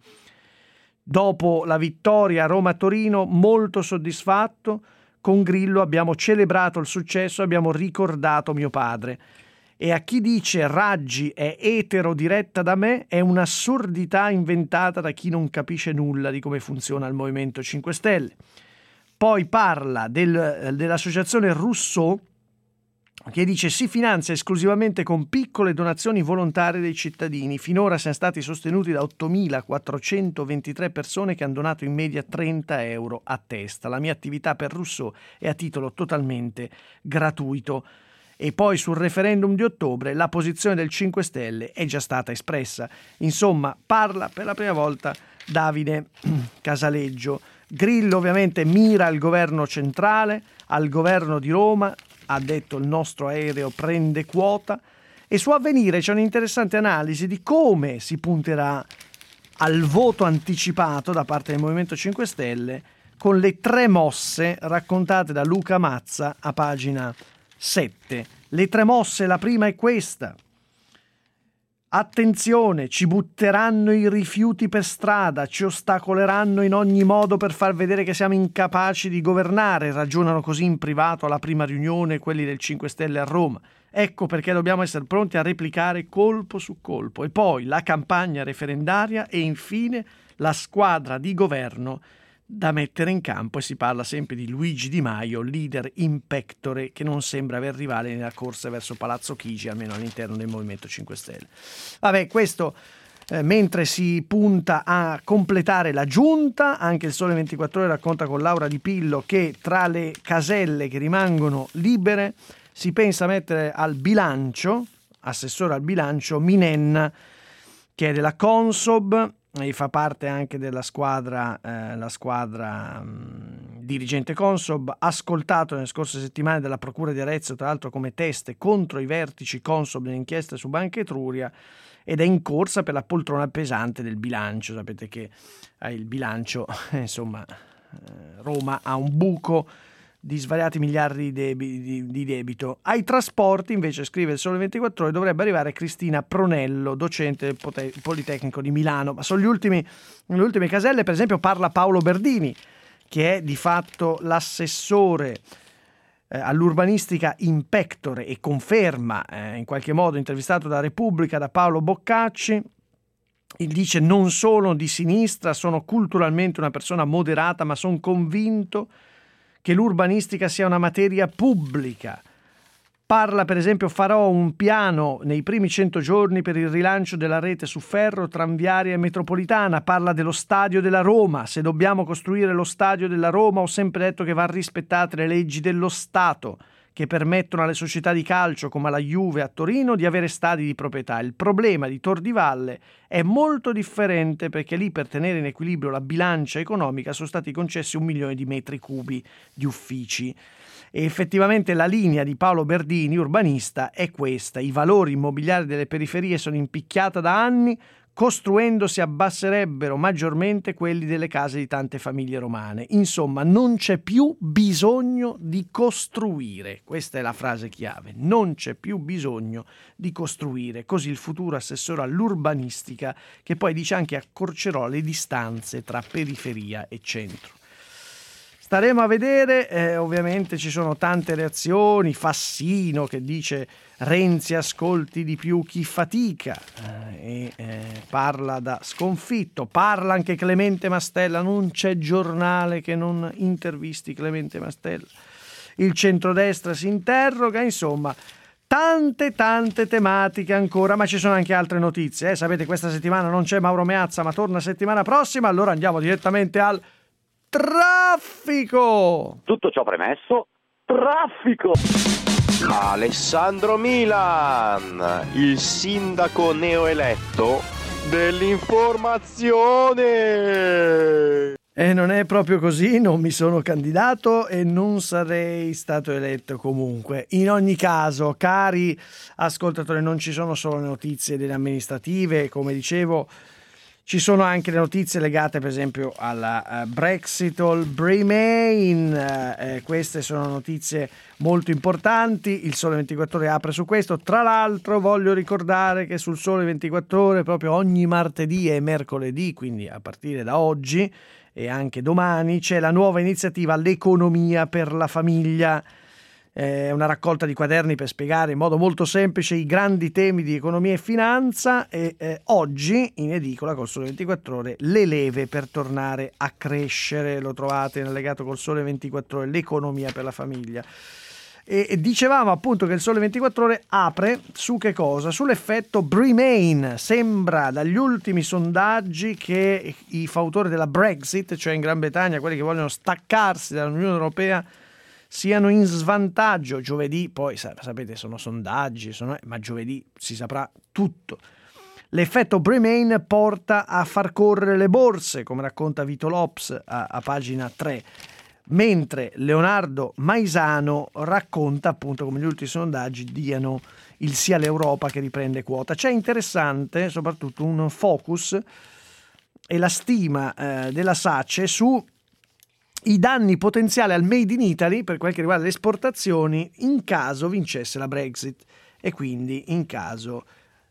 Dopo la vittoria a Roma-Torino, molto soddisfatto, con Grillo abbiamo celebrato il successo, abbiamo ricordato mio padre. E a chi dice Raggi è etero diretta da me è un'assurdità inventata da chi non capisce nulla di come funziona il Movimento cinque Stelle. Poi parla del, dell'associazione Rousseau, che dice si finanzia esclusivamente con piccole donazioni volontarie dei cittadini. Finora siamo stati sostenuti da ottomilaquattrocentoventitré persone che hanno donato in media trenta euro a testa. La mia attività per Rousseau è a titolo totalmente gratuito. E poi sul referendum di ottobre la posizione del cinque Stelle è già stata espressa. Insomma, parla per la prima volta Davide Casaleggio. Grillo ovviamente mira al governo centrale, al governo di Roma, ha detto il nostro aereo prende quota, e su Avvenire c'è un'interessante analisi di come si punterà al voto anticipato da parte del Movimento cinque Stelle con le tre mosse raccontate da Luca Mazza a pagina sette. Le tre mosse, la prima è questa: Attenzione, ci butteranno i rifiuti per strada, ci ostacoleranno in ogni modo per far vedere che siamo incapaci di governare, ragionano così in privato alla prima riunione quelli del cinque Stelle a Roma. Ecco perché dobbiamo essere pronti a replicare colpo su colpo. E poi la campagna referendaria e infine la squadra di governo da mettere in campo, e si parla sempre di Luigi Di Maio, leader in pectore, che non sembra aver rivale nella corsa verso Palazzo Chigi, almeno all'interno del Movimento cinque Stelle. Vabbè, questo eh, mentre si punta a completare la giunta. Anche il Sole ventiquattro Ore racconta con Laura Di Pillo che tra le caselle che rimangono libere si pensa a mettere al bilancio, assessore al bilancio, Minenna, che è della Consob, e fa parte anche della squadra, eh, la squadra mh, dirigente Consob, ascoltato nelle scorse settimane dalla Procura di Arezzo, tra l'altro come teste contro i vertici Consob nell'inchiesta su Banca Etruria, ed è in corsa per la poltrona pesante del bilancio. Sapete che eh, il bilancio, insomma, eh, Roma ha un buco di svariati miliardi di, debi, di, di debito. Ai trasporti, invece, scrive il Sole ventiquattro Ore, dovrebbe arrivare Cristina Pronello, docente del Pote- Politecnico di Milano. Ma sono gli ultimi, le ultime caselle. Per esempio parla Paolo Berdini, che è di fatto l'assessore eh, all'urbanistica in pectore, e conferma, eh, in qualche modo intervistato da Repubblica, da Paolo Boccacci, il dice: non sono di sinistra, sono culturalmente una persona moderata, ma sono convinto che l'urbanistica sia una materia pubblica. Parla, per esempio, farò un piano nei primi cento giorni per il rilancio della rete su ferro, tranviaria e metropolitana. Parla dello stadio della Roma. Se dobbiamo costruire lo stadio della Roma, ho sempre detto che va rispettate le leggi dello Stato, che permettono alle società di calcio come la Juve a Torino di avere stadi di proprietà. Il problema di Tor di Valle è molto differente, perché lì, per tenere in equilibrio la bilancia economica, sono stati concessi un milione di metri cubi di uffici. E effettivamente la linea di Paolo Berdini, urbanista, è questa: i valori immobiliari delle periferie sono in picchiata da anni, costruendo si abbasserebbero maggiormente quelli delle case di tante famiglie romane. Insomma, non c'è più bisogno di costruire. Questa è la frase chiave: non c'è più bisogno di costruire. Così il futuro assessore all'urbanistica, che poi dice anche accorcerò le distanze tra periferia e centro. Staremo a vedere, eh, ovviamente ci sono tante reazioni. Fassino che dice: Renzi ascolti di più chi fatica, eh, e eh, parla da sconfitto. Parla anche Clemente Mastella, non c'è giornale che non intervisti Clemente Mastella. Il centrodestra si interroga, insomma tante tante tematiche ancora, ma ci sono anche altre notizie. Eh. Sapete, questa settimana non c'è Mauro Meazza, ma torna settimana prossima, allora andiamo direttamente al traffico. Tutto ciò premesso, traffico. Alessandro Milan, il sindaco neoeletto dell'informazione. E non è proprio così, non mi sono candidato e non sarei stato eletto comunque. In ogni caso, cari ascoltatori, non ci sono solo notizie delle amministrative, come dicevo. Ci sono anche le notizie legate, per esempio, alla uh, Brexit o il Remain. Eh, queste sono notizie molto importanti. Il Sole ventiquattro Ore apre su questo. Tra l'altro voglio ricordare che sul Sole ventiquattro Ore proprio ogni martedì e mercoledì, quindi a partire da oggi e anche domani, c'è la nuova iniziativa L'economia per la famiglia. È una raccolta di quaderni per spiegare in modo molto semplice i grandi temi di economia e finanza, e eh, oggi in edicola col Sole ventiquattro Ore le leve per tornare a crescere. Lo trovate in allegato col Sole ventiquattro Ore, l'economia per la famiglia. E, e dicevamo appunto che il Sole ventiquattro Ore apre su che cosa? Sull'effetto Remain. Sembra dagli ultimi sondaggi che i fautori della Brexit, cioè in Gran Bretagna quelli che vogliono staccarsi dall'Unione Europea, siano in svantaggio. Giovedì, poi sapete, sono sondaggi, sono, ma giovedì si saprà tutto. L'effetto Remain porta a far correre le borse, come racconta Vito Lops a, a pagina tre, mentre Leonardo Maisano racconta appunto come gli ultimi sondaggi diano il sì all'Europa che riprende quota. C'è interessante soprattutto un focus e la stima eh, della SACE su i danni potenziali al Made in Italy per quel che riguarda le esportazioni in caso vincesse la Brexit, e quindi in caso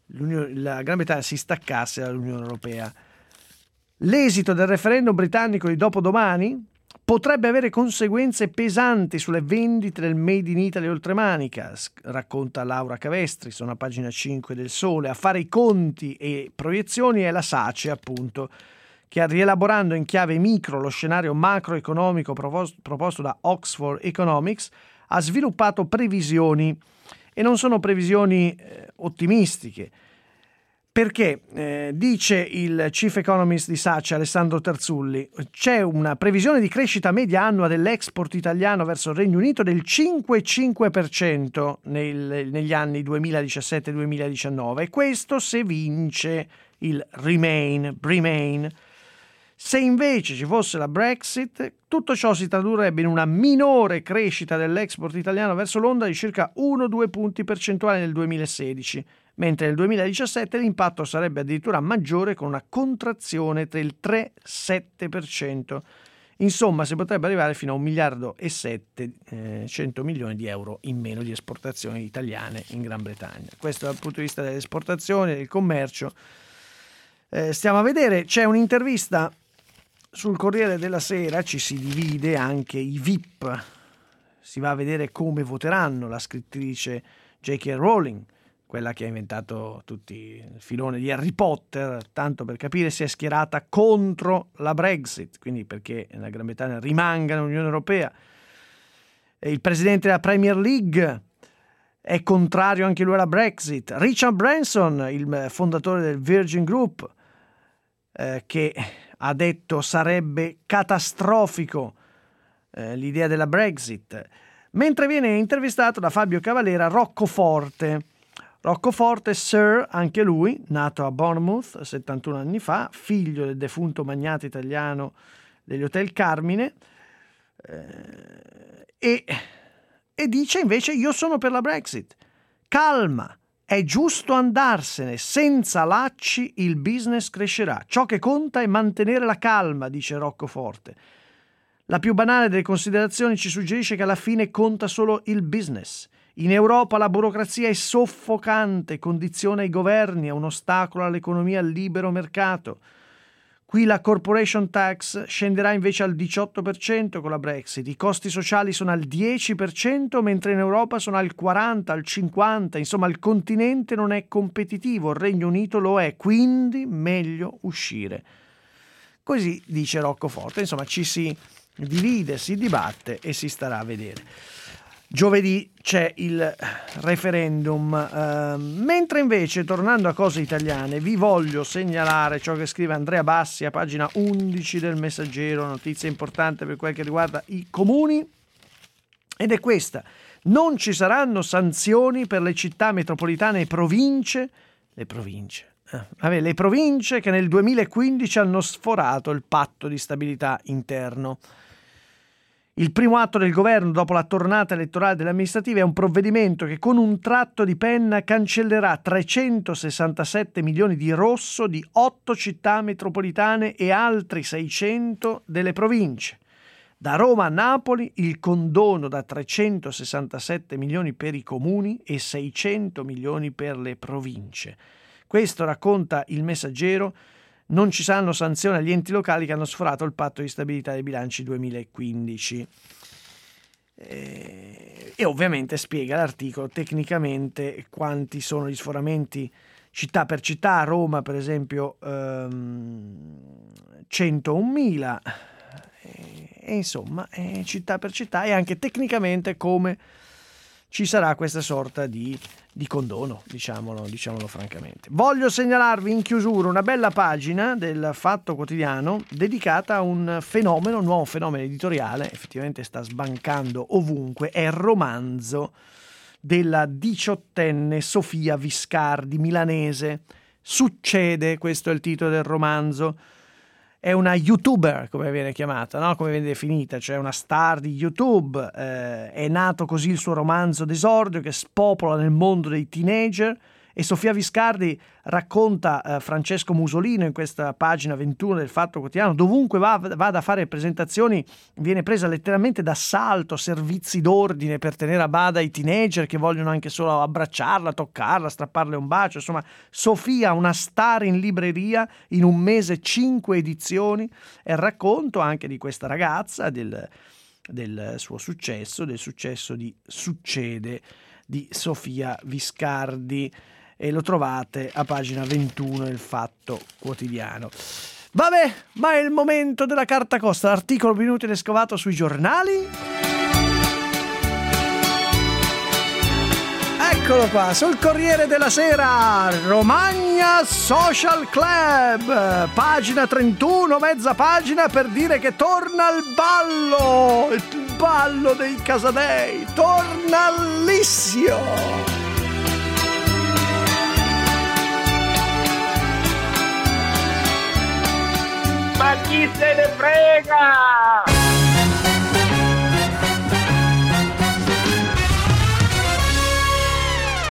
la Gran Bretagna si staccasse dall'Unione Europea. L'esito del referendum britannico di dopodomani potrebbe avere conseguenze pesanti sulle vendite del Made in Italy oltremanica, racconta Laura Cavestri, sono a pagina cinque del Sole. A fare i conti e proiezioni è la SACE, appunto, che rielaborando in chiave micro lo scenario macroeconomico proposto da Oxford Economics ha sviluppato previsioni, e non sono previsioni eh, ottimistiche. Perché, eh, dice il chief economist di SACE Alessandro Terzulli, c'è una previsione di crescita media annua dell'export italiano verso il Regno Unito del cinque virgola cinque per cento nel, negli anni duemiladiciassette duemiladiciannove, e questo se vince il Remain, Remain. Se invece ci fosse la Brexit, tutto ciò si tradurrebbe in una minore crescita dell'export italiano verso Londra di circa uno due punti percentuali nel duemilasedici, mentre nel duemiladiciassette l'impatto sarebbe addirittura maggiore, con una contrazione tra il tre e il sette per cento. Insomma, si potrebbe arrivare fino a un miliardo e settecento milioni di euro in meno di esportazioni italiane in Gran Bretagna. Questo dal punto di vista delle esportazioni, del commercio. Eh, stiamo a vedere, c'è un'intervista sul Corriere della Sera, ci si divide anche i V I P, si va a vedere come voteranno la scrittrice J K Rowling, quella che ha inventato tutti il filone di Harry Potter, tanto per capire, si è schierata contro la Brexit, quindi perché la Gran Bretagna rimanga nell'Unione Europea. E il presidente della Premier League è contrario anche lui alla Brexit. Richard Branson, il fondatore del Virgin Group, eh, che ha detto sarebbe catastrofico eh, l'idea della Brexit, mentre viene intervistato da Fabio Cavalera Roccoforte. Roccoforte, Sir, anche lui, nato a Bournemouth settantuno anni fa, figlio del defunto magnate italiano degli Hotel Carmine, eh, e, e dice invece: io sono per la Brexit. Calma, è giusto andarsene, senza lacci il business crescerà. Ciò che conta è mantenere la calma, dice Roccoforte. La più banale delle considerazioni ci suggerisce che alla fine conta solo il business. In Europa la burocrazia è soffocante, condiziona i governi, è un ostacolo all'economia al libero mercato. Qui la corporation tax scenderà invece al diciotto per cento con la Brexit, i costi sociali sono al dieci per cento, mentre in Europa sono al quaranta, al cinquanta, insomma il continente non è competitivo, il Regno Unito lo è, quindi meglio uscire. Così dice Roccoforte, insomma ci si divide, si dibatte e si starà a vedere. Giovedì c'è il referendum, uh, mentre invece, tornando a cose italiane, vi voglio segnalare ciò che scrive Andrea Bassi a pagina undici del Messaggero, notizia importante per quel che riguarda i comuni, ed è questa: non ci saranno sanzioni per le città metropolitane e province, le province, eh, vabbè, le province che nel duemilaquindici hanno sforato il patto di stabilità interno. Il primo atto del governo dopo la tornata elettorale delle amministrative è un provvedimento che con un tratto di penna cancellerà trecentosessantasette milioni di rosso di otto città metropolitane e altri seicento delle province. Da Roma a Napoli il condono da trecentosessantasette milioni per i comuni e seicento milioni per le province. Questo racconta il Messaggero. Non ci saranno sanzioni agli enti locali che hanno sforato il patto di stabilità dei bilanci duemilaquindici. E, e ovviamente spiega l'articolo tecnicamente quanti sono gli sforamenti città per città. A Roma, per esempio, ehm, centounmila, e, e insomma, e città per città, e anche tecnicamente come ci sarà questa sorta di, di condono, diciamolo, diciamolo francamente. Voglio segnalarvi in chiusura una bella pagina del Fatto Quotidiano dedicata a un fenomeno, un nuovo fenomeno editoriale, effettivamente sta sbancando ovunque, è il romanzo della diciottenne Sofia Viscardi, milanese. Succede, questo è il titolo del romanzo. È una youtuber, come viene chiamata, no? Come viene definita, cioè una star di YouTube. Eh, è nato così il suo romanzo d'esordio che spopola nel mondo dei teenager E Sofia Viscardi racconta eh, Francesco Musolino in questa pagina ventuno del Fatto Quotidiano: dovunque va, vada a fare presentazioni viene presa letteralmente d'assalto, servizi d'ordine per tenere a bada i teenager che vogliono anche solo abbracciarla, toccarla, strapparle un bacio. Insomma, Sofia, una star in libreria, in un mese cinque edizioni, e il racconto anche di questa ragazza, del, del suo successo, del successo di Succede di Sofia Viscardi, e lo trovate a pagina ventuno del Fatto Quotidiano. Vabbè, ma è il momento della carta costa, l'articolo più inutile scovato sui giornali. Eccolo qua, sul Corriere della Sera, Romagna Social Club, pagina trentuno, mezza pagina per dire che torna il ballo, il ballo dei Casadei, torna Lissio. Ma chi se ne frega?